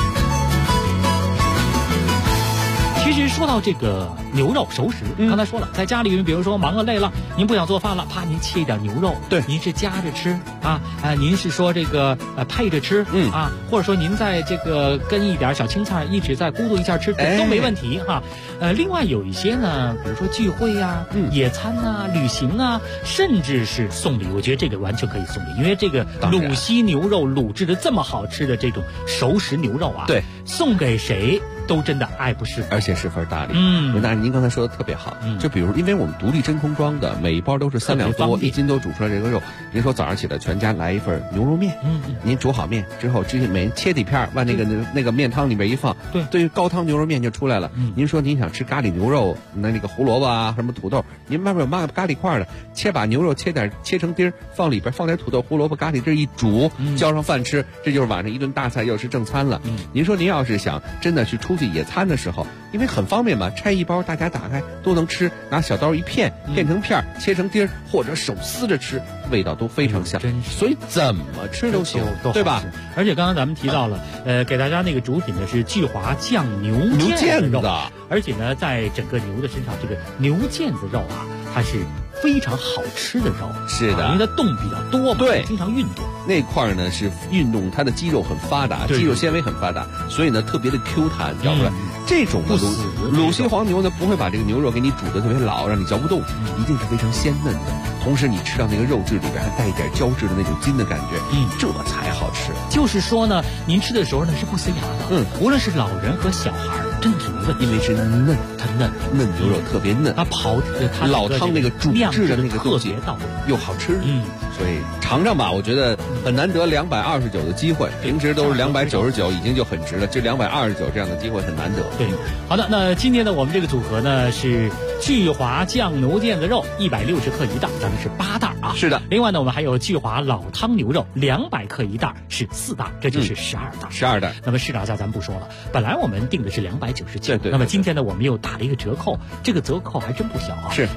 其实说到这个牛肉熟食，刚才说了，在家里面，比如说忙了累了，您不想做饭了，啪，您切一点牛肉， 对， 您是夹着吃啊，您是说这个配着吃，啊，或者说您在这个跟一点小青菜一直在咕嘟一下吃，都没问题哈。另外有一些呢，比如说聚会呀、野餐啊、旅行啊，甚至是送礼，我觉得这个完全可以送礼，因为这个鲁西牛肉卤制的这么好吃的这种熟食牛肉啊， 对， 送给谁都真的爱不释手， 而且十分大礼。那您刚才说的特别好，就比如因为我们独立真空装的，每一包都是3两多，1斤都煮出来这个肉。您说早上起来全家来一份牛肉面，您煮好面之后，每人切几片，往那个面汤里边一放，对，高汤牛肉面就出来了。您说您想吃咖喱牛肉，那个胡萝卜啊，什么土豆，您外边有咖喱块的，把牛肉切成丁，放里边，放点土豆、胡萝卜、咖喱汁一煮，浇上饭吃，这就是晚上一顿大菜，又是正餐了。您说您要是想真的去出去野餐的时候，因为很方便嘛，拆一包大家打开都能吃，拿小刀一片成片，切成丁或者手撕着吃，味道都非常香，所以怎么吃都行，对吧？ 而且刚刚咱们提到了，给大家那个主品呢是聚华酱牛腱子肉，而且呢在整个牛的身上，这个牛腱子肉啊，它是非常好吃的肉， 是的， 因为它动比较多嘛， 对， 经常运动。 那块呢是运动，它的肌肉很发达，肌肉纤维很发达，所以呢特别的 Q 弹，嚼出来。这种的鲁西黄牛呢不会把这个牛肉给你煮的特别老，让你嚼不动，一定是非常鲜嫩的。同时你吃到那个肉质里边还带一点胶质的那种筋的感觉，这才好吃。 就是说呢，您吃的时候呢是不塞牙的，无论是老人和小孩，真的是没问题， 因为是嫩，它嫩牛肉特别嫩， 它它老汤那个煮制的那个特别到位， 又好吃，所以尝尝吧，我觉得很难得229的机会，平时都是299，已经就很值了，这229这样的机会很难得。 对，好的，那今天呢，我们这个组合呢是聚华酱牛腱子肉160克一袋，咱们是8袋啊。 是的。 另外呢，我们还有聚华老汤牛肉200克一袋，是4袋，这就是12袋。 12袋。 那么市场价咱们不说了，本来我们定的是299， 对。 那么今天呢，我们又打了一个折扣，这个折扣还真不小啊， 是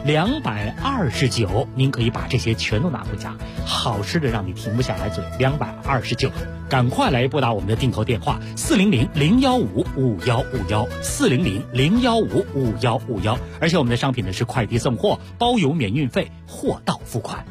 229，您可以把这些全都拿回家，好吃的让你停不下来嘴，229。赶快来拨打我们的订购电话400-015-5151，400-015-5151，而且我们的商品呢是快递送货，包邮免运费，货到付款。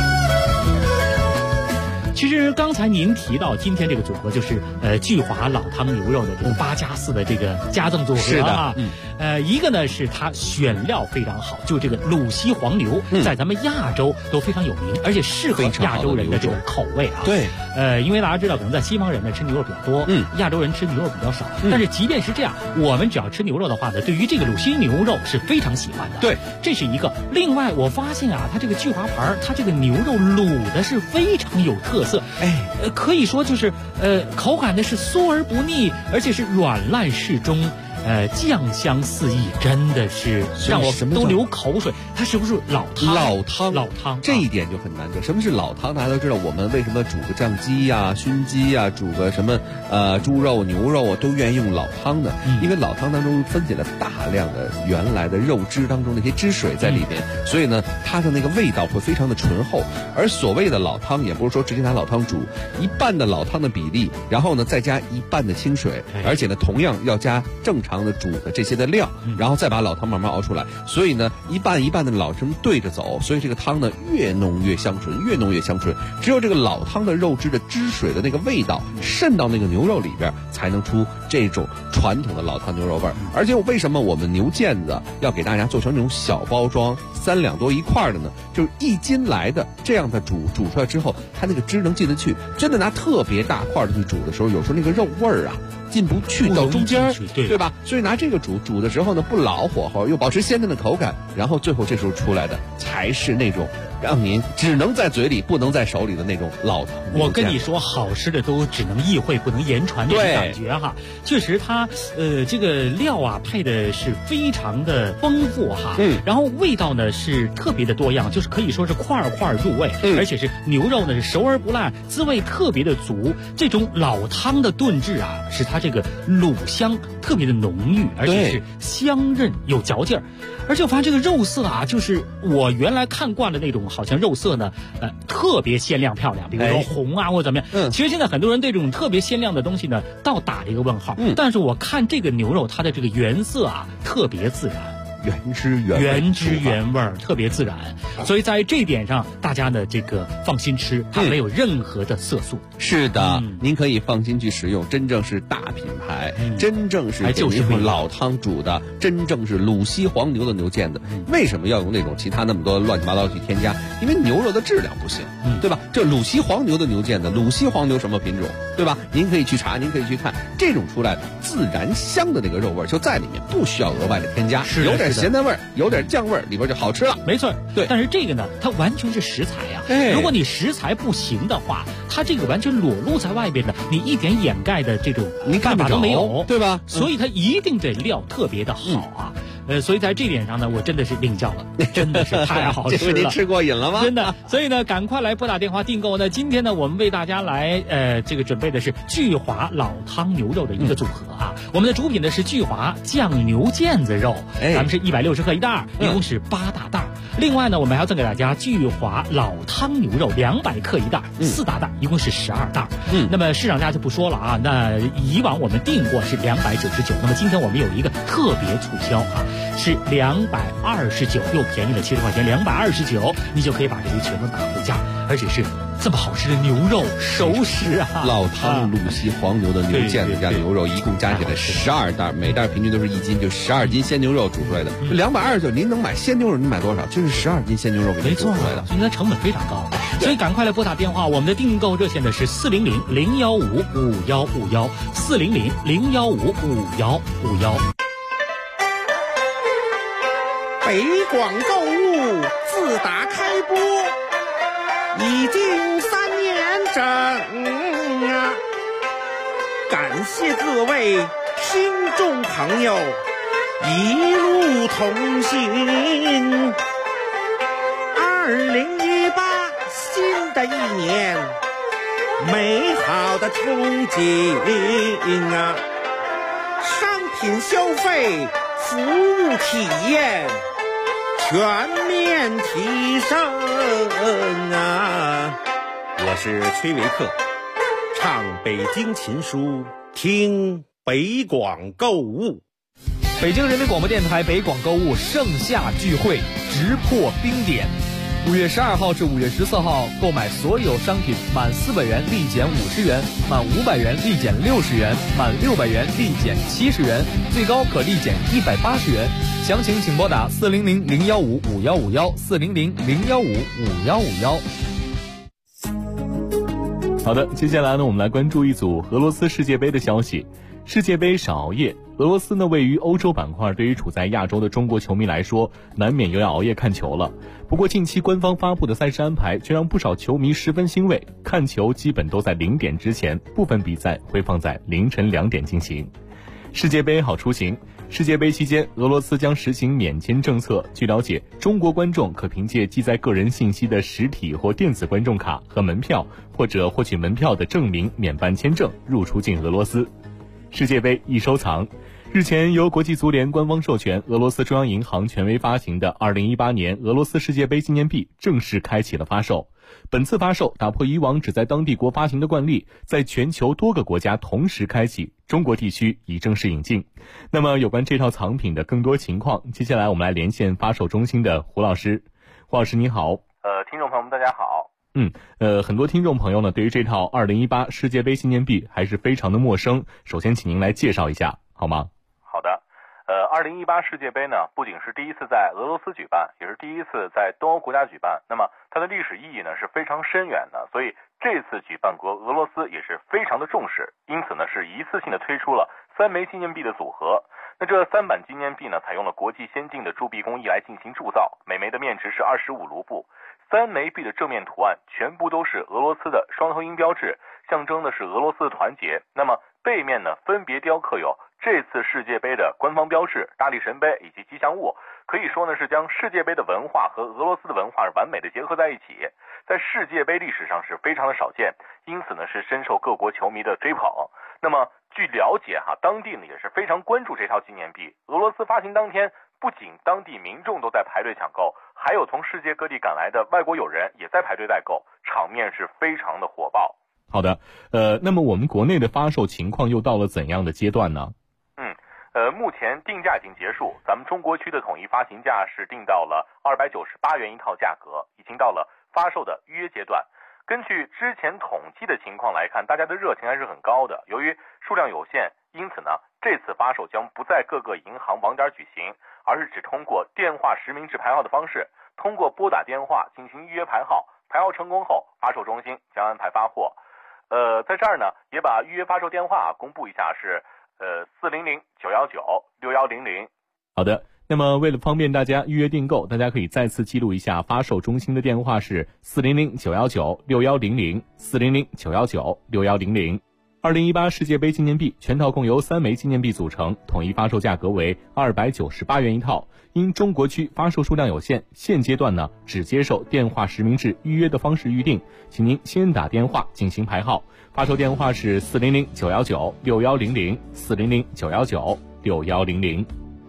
其实刚才您提到今天这个组合就是聚华老汤牛肉的这个8+4的这个加赠组合啊，一个呢是它选料非常好，就这个鲁西黄牛在咱们亚洲都非常有名，而且适合亚洲人的这种口味啊。 对， 因为大家知道，可能在西方人呢吃牛肉比较多，亚洲人吃牛肉比较少，但是即便是这样，我们只要吃牛肉的话呢，对于这个鲁西牛肉是非常喜欢的。 对， 这是一个。另外，我发现啊，它这个聚华牌，它这个牛肉卤的是非常有特色。可以说就是口感呢是酥而不腻，而且是软烂适中，酱香四溢，真的是让我都流口水。它是不是老汤？ 这一点就很难得。什么是老汤？大家都知道，我们为什么煮个酱鸡呀、熏鸡呀，煮个什么猪肉、牛肉啊，都愿意用老汤的，因为老汤当中分解了大量的原来的肉汁当中那些汁水在里边，所以呢，它的那个味道会非常的醇厚。而所谓的老汤，也不是说直接拿老汤煮，一半的老汤的比例，然后呢再加一半的清水，而且呢同样要加正常的煮的这些的料，然后再把老汤慢慢熬出来。所以呢，一半一半的老汤对着走，所以这个汤呢越浓越香醇，越浓越香醇。只有这个老汤的肉汁的汁水的那个味道渗到那个牛肉里边，才才能出这种传统的老汤牛肉味儿。而且为什么我们牛腱子要给大家做成这种小包装3两多一块的呢？就是1斤来的，这样它煮出来之后，它那个汁能进得去。真的拿特别大块的去煮的时候，有时候那个肉味儿啊进不去到中间，对吧？所以拿这个煮的时候呢，不老火候，又保持鲜嫩的口感，然后最后这时候出来的才是那种让您只能在嘴里不能在手里的那种老汤。 我跟你说，好吃的都只能意会不能言传，这种感觉哈。确实它这个料啊配的是非常的丰富哈，然后味道呢是特别的多样，就是可以说是块块入味，而且是牛肉呢是熟而不烂，滋味特别的足。这种老汤的炖制啊，使它这个卤香特别的浓郁，而且是香韧有嚼劲儿。而且我发现这个肉色啊，就是我原来看惯了那种好像肉色呢，特别鲜亮漂亮，比如说红啊或者怎么样。其实现在很多人对这种特别鲜亮的东西呢，倒打了一个问号。但是我看这个牛肉，它的这个原色啊，特别自然。 原汁原味，特别自然，所以在这一点上，大家呢这个放心吃，它没有任何的色素。 是的，您可以放心去食用，真正是大品牌，真正是就是老汤煮的，真正是鲁西黄牛的牛腱子。为什么要用那种其他那么多乱七八糟去添加？因为牛肉的质量不行，对吧？这鲁西黄牛的牛腱子，鲁西黄牛什么品种，对吧？您可以去查，您可以去看，这种出来的自然香的那个肉味就在里面，不需要额外的添加，有点咸淡味儿，有点酱味儿，里边就好吃了。 没错，对。但是这个呢，它完全是食材呀。如果你食材不行的话，它这个完全裸露在外边的，你一点掩盖的这种办法都没有， 对吧？ 所以它一定得料特别的好啊。所以在这点上呢，我真的是领教了，真的是太好吃了。 这回您吃过瘾了吗？ 真的。所以呢，赶快来拨打电话订购呢。今天呢，我们为大家来这个准备的是聚华老汤牛肉的一个组合啊。我们的主品呢是聚华酱牛腱子肉，咱们是160克一袋，一共是8大袋。另外呢，我们还要赠给大家聚华老汤牛肉200克一袋，4大袋，一共是12袋。那么市场价就不说了啊。那以往我们订过是299，那么今天我们有一个特别促销啊。是229，又便宜了70块钱，229，你就可以把这些全都拿回家，而且是这么好吃的牛肉熟食啊！ 老汤鲁西黄牛的牛腱子加牛肉，一共加起来12袋，每袋平均都是1斤，就12斤鲜牛肉煮出来的。229，您能买鲜牛肉，您买多少？就是12斤鲜牛肉给您煮出来的， 所以它成本非常高。所以赶快来拨打电话，我们的订购热线呢是400-015-5151，400-015-5151。 北广购物自打开播已经3年整啊！感谢各位听众朋友一路同行。2018新的一年，美好的憧憬啊！商品消费，服务体验全面提升啊！我是崔维克，唱北京琴书，听北广购物。 北京人民广播电台北广购物盛夏聚会直破冰点，5月12号至5月14号，购买所有商品满400元立减50元，满500元立减60元，满600元立减70元，最高可立减180元。详情请拨打400-015-5151，400-015-5151。 好的，接下来呢，我们来关注一组俄罗斯世界杯的消息。世界杯少熬夜，俄罗斯呢位于欧洲板块，对于处在亚洲的中国球迷来说，难免又要熬夜看球了。不过近期官方发布的赛事安排却让不少球迷十分欣慰，看球基本都在0点之前，部分比赛会放在凌晨2点进行。世界杯好出行。世界杯期间，俄罗斯将实行免签政策。据了解，中国观众可凭借记载个人信息的实体或电子观众卡和门票，或者获取门票的证明免办签证入出境俄罗斯。世界杯易收藏。日前，由国际足联官方授权，俄罗斯中央银行权威发行的2018年俄罗斯世界杯纪念币正式开启了发售。本次发售打破以往只在当地国发行的惯例，在全球多个国家同时开启，中国地区已正式引进。那么有关这套藏品的更多情况，接下来我们来连线发售中心的胡老师。胡老师你好。 听众朋友们大家好。 很多听众朋友呢，对于这套2018世界杯纪念币还是非常的陌生。首先，请您来介绍一下，好吗？ 好的。2018世界杯呢，不仅是第一次在俄罗斯举办，也是第一次在东欧国家举办。那么它的历史意义呢是非常深远的，所以这次举办国俄罗斯也是非常的重视，因此呢是一次性的推出了3枚纪念币的组合。那这3版纪念币呢，采用了国际先进的铸币工艺来进行铸造，每枚的面值是25卢布。3枚币的正面图案全部都是俄罗斯的双头鹰标志，象征的是俄罗斯的团结。那么背面呢，分别雕刻有这次世界杯的官方标志、大力神杯以及吉祥物，可以说呢是将世界杯的文化和俄罗斯的文化完美的结合在一起，在世界杯历史上是非常的少见，因此呢是深受各国球迷的追捧。那么据了解当地呢也是非常关注这套纪念币。俄罗斯发行当天，不仅当地民众都在排队抢购，还有从世界各地赶来的外国友人也在排队代购，场面是非常的火爆。 好的，那么我们国内的发售情况又到了怎样的阶段呢？ 目前定价已经结束，咱们中国区的统一发行价是定到了298元一套价格，已经到了发售的预约阶段。根据之前统计的情况来看，大家的热情还是很高的。由于数量有限，因此呢，这次发售将不在各个银行网点举行，而是只通过电话实名制排号的方式，通过拨打电话进行预约排号，排号成功后，发售中心将安排发货。在这儿呢，也把预约发售电话公布一下，是400-919-6100。 好的，那么为了方便大家预约订购，大家可以再次记录一下发售中心的电话是400-919-6100 400-919-6100。2018世界杯纪念币全套共由3枚纪念币组成，统一发售价格为298元一套。因中国区发售数量有限，现阶段呢只接受电话实名制预约的方式预定，请您先打电话进行排号。发售电话是400-919-6100 400-919-6100。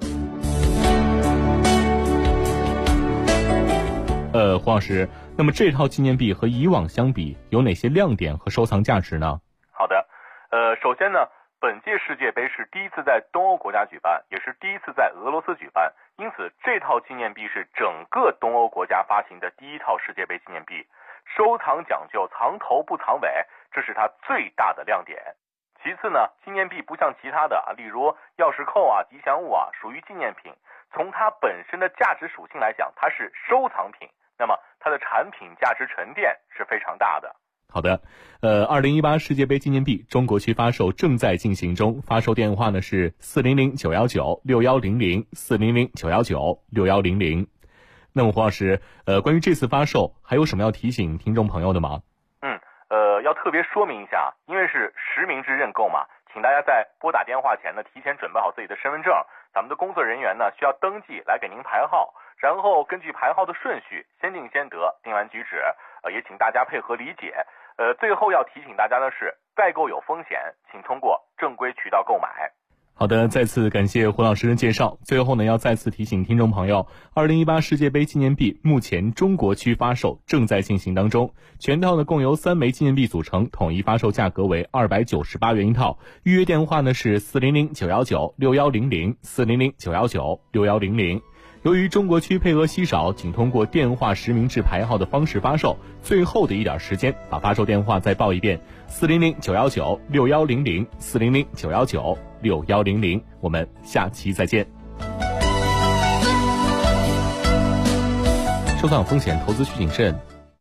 黄老师，那么这套纪念币和以往相比，有哪些亮点和收藏价值呢？ 好的，首先呢，本届世界杯是第一次在东欧国家举办，也是第一次在俄罗斯举办，因此这套纪念币是整个东欧国家发行的第一套世界杯纪念币。收藏讲究藏头不藏尾，这是它最大的亮点。其次呢，纪念币不像其他的例如钥匙扣吉祥物属于纪念品，从它本身的价值属性来讲，它是收藏品，那么它的产品价值沉淀是非常大的。 好的，2018世界杯纪念币中国区发售正在进行中，发售电话呢是400-919-6100 400-919-6100。那么黄老师，关于这次发售还有什么要提醒听众朋友的吗？ 要特别说明一下，因为是实名制认购嘛，请大家在拨打电话前呢，提前准备好自己的身份证，咱们的工作人员呢需要登记来给您排号，然后根据排号的顺序，先定先得，定完举止，也请大家配合理解。最后要提醒大家的是，代购有风险，请通过正规渠道购买。 好的，再次感谢胡老师的介绍。最后呢，要再次提醒听众朋友，2018世界杯纪念币目前中国区发售正在进行当中，全套呢共由3枚纪念币组成，统一发售价格为298元一套。预约电话呢是400-919-6100 400-919-6100。由于中国区配额稀少，仅通过电话实名制排号的方式发售，最后的一点时间，把发售电话再报一遍：400-919-6100 400-919-6100。我们下期再见。收藏风险，投资需谨慎。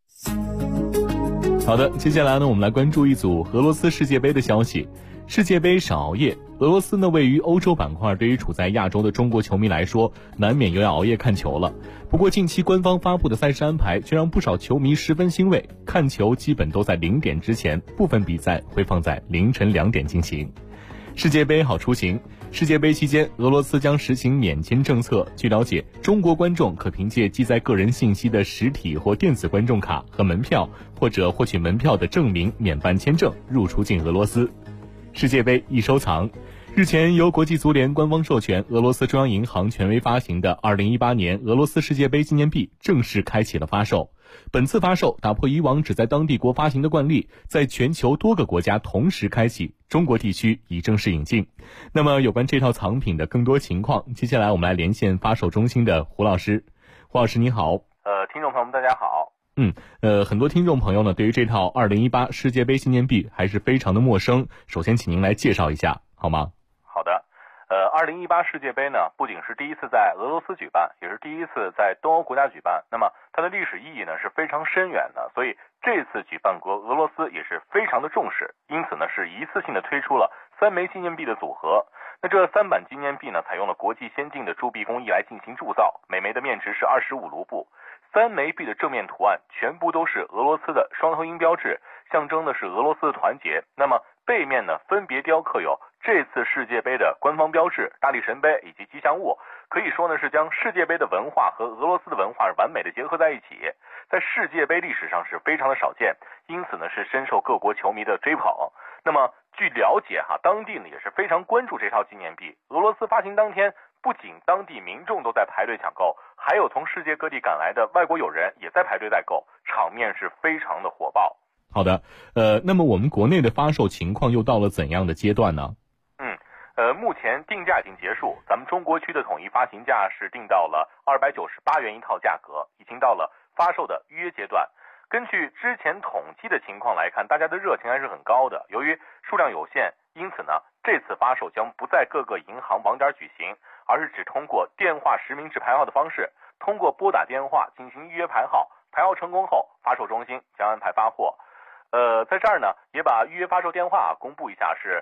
好的，接下来呢，我们来关注一组俄罗斯世界杯的消息。世界杯少熬夜，俄罗斯呢位于欧洲板块，对于处在亚洲的中国球迷来说，难免又要熬夜看球了。不过近期官方发布的赛事安排却让不少球迷十分欣慰，看球基本都在0点之前，部分比赛会放在凌晨2点进行。世界杯好出行。世界杯期间，俄罗斯将实行免签政策。据了解，中国观众可凭借记载个人信息的实体或电子观众卡和门票，或者获取门票的证明免办签证入出境俄罗斯。世界杯易收藏。日前，由国际足联官方授权，俄罗斯中央银行权威发行的2018年俄罗斯世界杯纪念币正式开启了发售。本次发售打破以往只在当地国发行的惯例，在全球多个国家同时开启，中国地区已正式引进。那么有关这套藏品的更多情况，接下来我们来连线发售中心的胡老师。胡老师你好。 听众朋友们大家好。 很多听众朋友呢，对于这套2018世界杯纪念币还是非常的陌生。首先，请您来介绍一下，好吗？ 好的。2018世界杯呢，不仅是第一次在俄罗斯举办，也是第一次在东欧国家举办。那么它的历史意义呢是非常深远的，所以这次举办国俄罗斯也是非常的重视，因此呢是一次性的推出了3枚纪念币的组合。那这3版纪念币呢，采用了国际先进的铸币工艺来进行铸造，每枚的面值是25卢布。3枚币的正面图案全部都是俄罗斯的双头鹰标志，象征的是俄罗斯的团结。那么背面呢，分别雕刻有这次世界杯的官方标志、大力神杯以及吉祥物，可以说呢是将世界杯的文化和俄罗斯的文化完美的结合在一起，在世界杯历史上是非常的少见，因此呢是深受各国球迷的追捧。那么据了解当地呢也是非常关注这套纪念币。俄罗斯发行当天，不仅当地民众都在排队抢购，还有从世界各地赶来的外国友人也在排队代购，场面是非常的火爆。 好的，那么我们国内的发售情况又到了怎样的阶段呢？ 目前定价已经结束，咱们中国区的统一发行价是定到了298元一套价格，已经到了发售的预约阶段。根据之前统计的情况来看，大家的热情还是很高的。由于数量有限，因此呢，这次发售将不在各个银行网点举行，而是只通过电话实名制排号的方式，通过拨打电话进行预约排号，排号成功后，发售中心将安排发货。在这儿呢，也把预约发售电话公布一下，是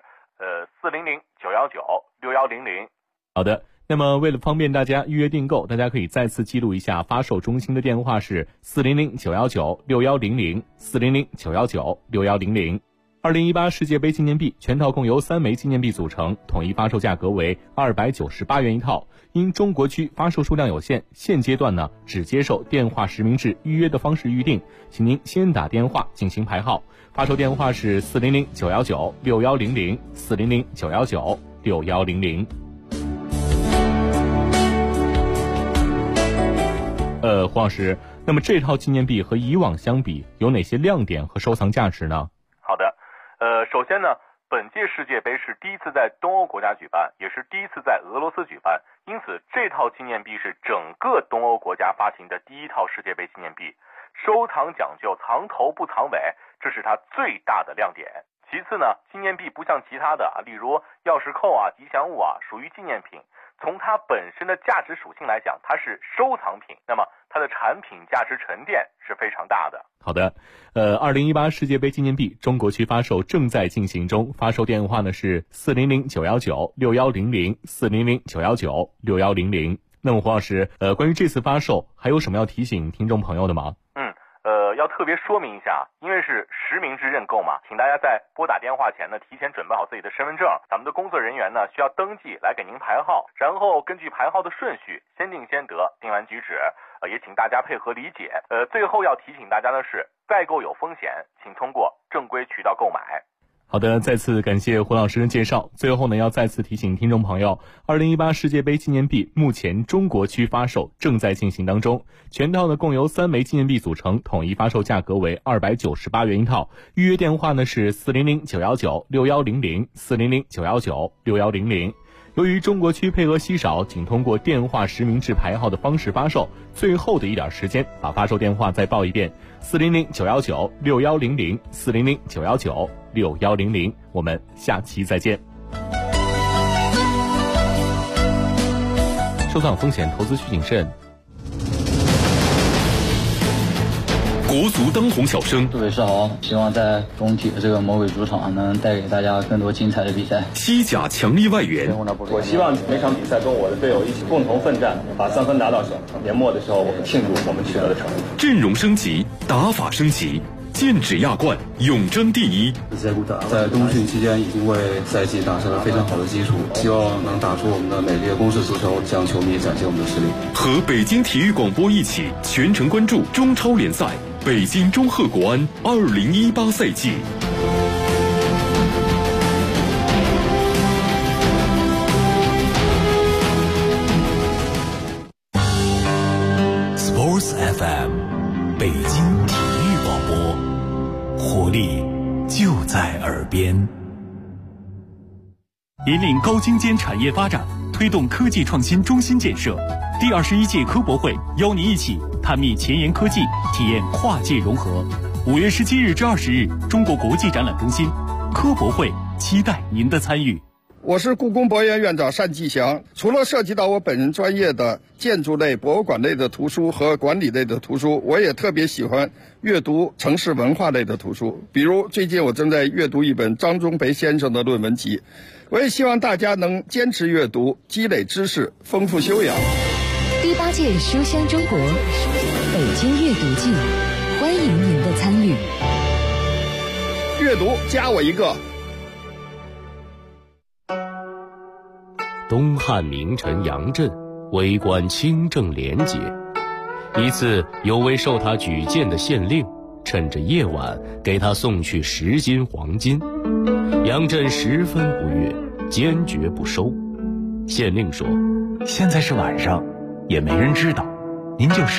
400-919-6100。 好的，那么为了方便大家预约订购，大家可以再次记录一下发售中心的电话是400-919-6100 400-919-6100。2018世界杯纪念币全套共由3枚纪念币组成，统一发售价格为298元一套。因中国区发售数量有限，现阶段呢只接受电话实名制预约的方式预定，请您先打电话进行排号。发售电话是400-919-6100 400-919-6100。黄老师，那么这套纪念币和以往相比，有哪些亮点和收藏价值呢？ 好的，首先呢，本届世界杯是第一次在东欧国家举办，也是第一次在俄罗斯举办，因此这套纪念币是整个东欧国家发行的第一套世界杯纪念币，收藏讲究藏头不藏尾，这是它最大的亮点。其次呢，纪念币不像其他的例如钥匙扣吉祥物属于纪念品，从它本身的价值属性来讲，它是收藏品，那么它的产品价值沉淀是非常大的。 好的，2018世界杯纪念币中国区发售正在进行中，发售电话呢是400-919-6100 400-919-6100。那么黄老师，关于这次发售还有什么要提醒听众朋友的吗？ 要特别说明一下，因为是实名制认购嘛，请大家在拨打电话前呢，提前准备好自己的身份证，咱们的工作人员呢需要登记来给您排号，然后根据排号的顺序，先定先得，定完举止，也请大家配合理解。最后要提醒大家的是，代购有风险，请通过正规渠道购买。 好的，再次感谢胡老师的介绍。最后呢，要再次提醒听众朋友，2018世界杯纪念币目前中国区发售正在进行当中，全套呢共由3枚纪念币组成，统一发售价格为298元一套。预约电话呢是400-919-6100 400-919-6100。由于中国区配额稀少，仅通过电话实名制排号的方式发售，最后的一点时间，把发售电话再报一遍：400-919-6100 400-919-6100。我们下期再见。收藏风险，投资需谨慎。 国足当红小生， 杜伟是好，希望在中体的这个魔鬼主场能带给大家更多精彩的比赛。 西甲强力外援， 我希望每场比赛跟我的队友一起共同奋战，把3分拿到手。年末的时候，我们庆祝我们取得的成绩。 阵容升级，打法升级，剑指亚冠，永争第一。 在冬训期间已经为赛季打下了非常好的基础，希望能打出我们的美丽的攻势足球，向球迷展现我们的实力。 和北京体育广播一起全程关注中超联赛，北京中赫国安2018赛季。 Sports FM， 北京体育广播，活力就在耳边。 引领高精尖产业发展，推动科技创新中心建设。第21届科博会邀您一起探秘前沿科技，体验跨界融合。5月17日至20日，中国国际展览中心科博会，期待您的参与。 我是故宫博物院院长单霁翔。除了涉及到我本人专业的建筑类、博物馆类的图书和管理类的图书，我也特别喜欢阅读城市文化类的图书。比如最近我正在阅读一本张忠培先生的论文集。我也希望大家能坚持阅读，积累知识，丰富修养。 第8届书香中国北京阅读季，欢迎您的参与。 阅读加我一个。 东汉名臣杨震为官清正廉洁，一次有位受他举荐的县令趁着夜晚给他送去10斤黄金，杨震十分不悦，坚决不收。县令说：“ 现在是晚上，也没人知道，您就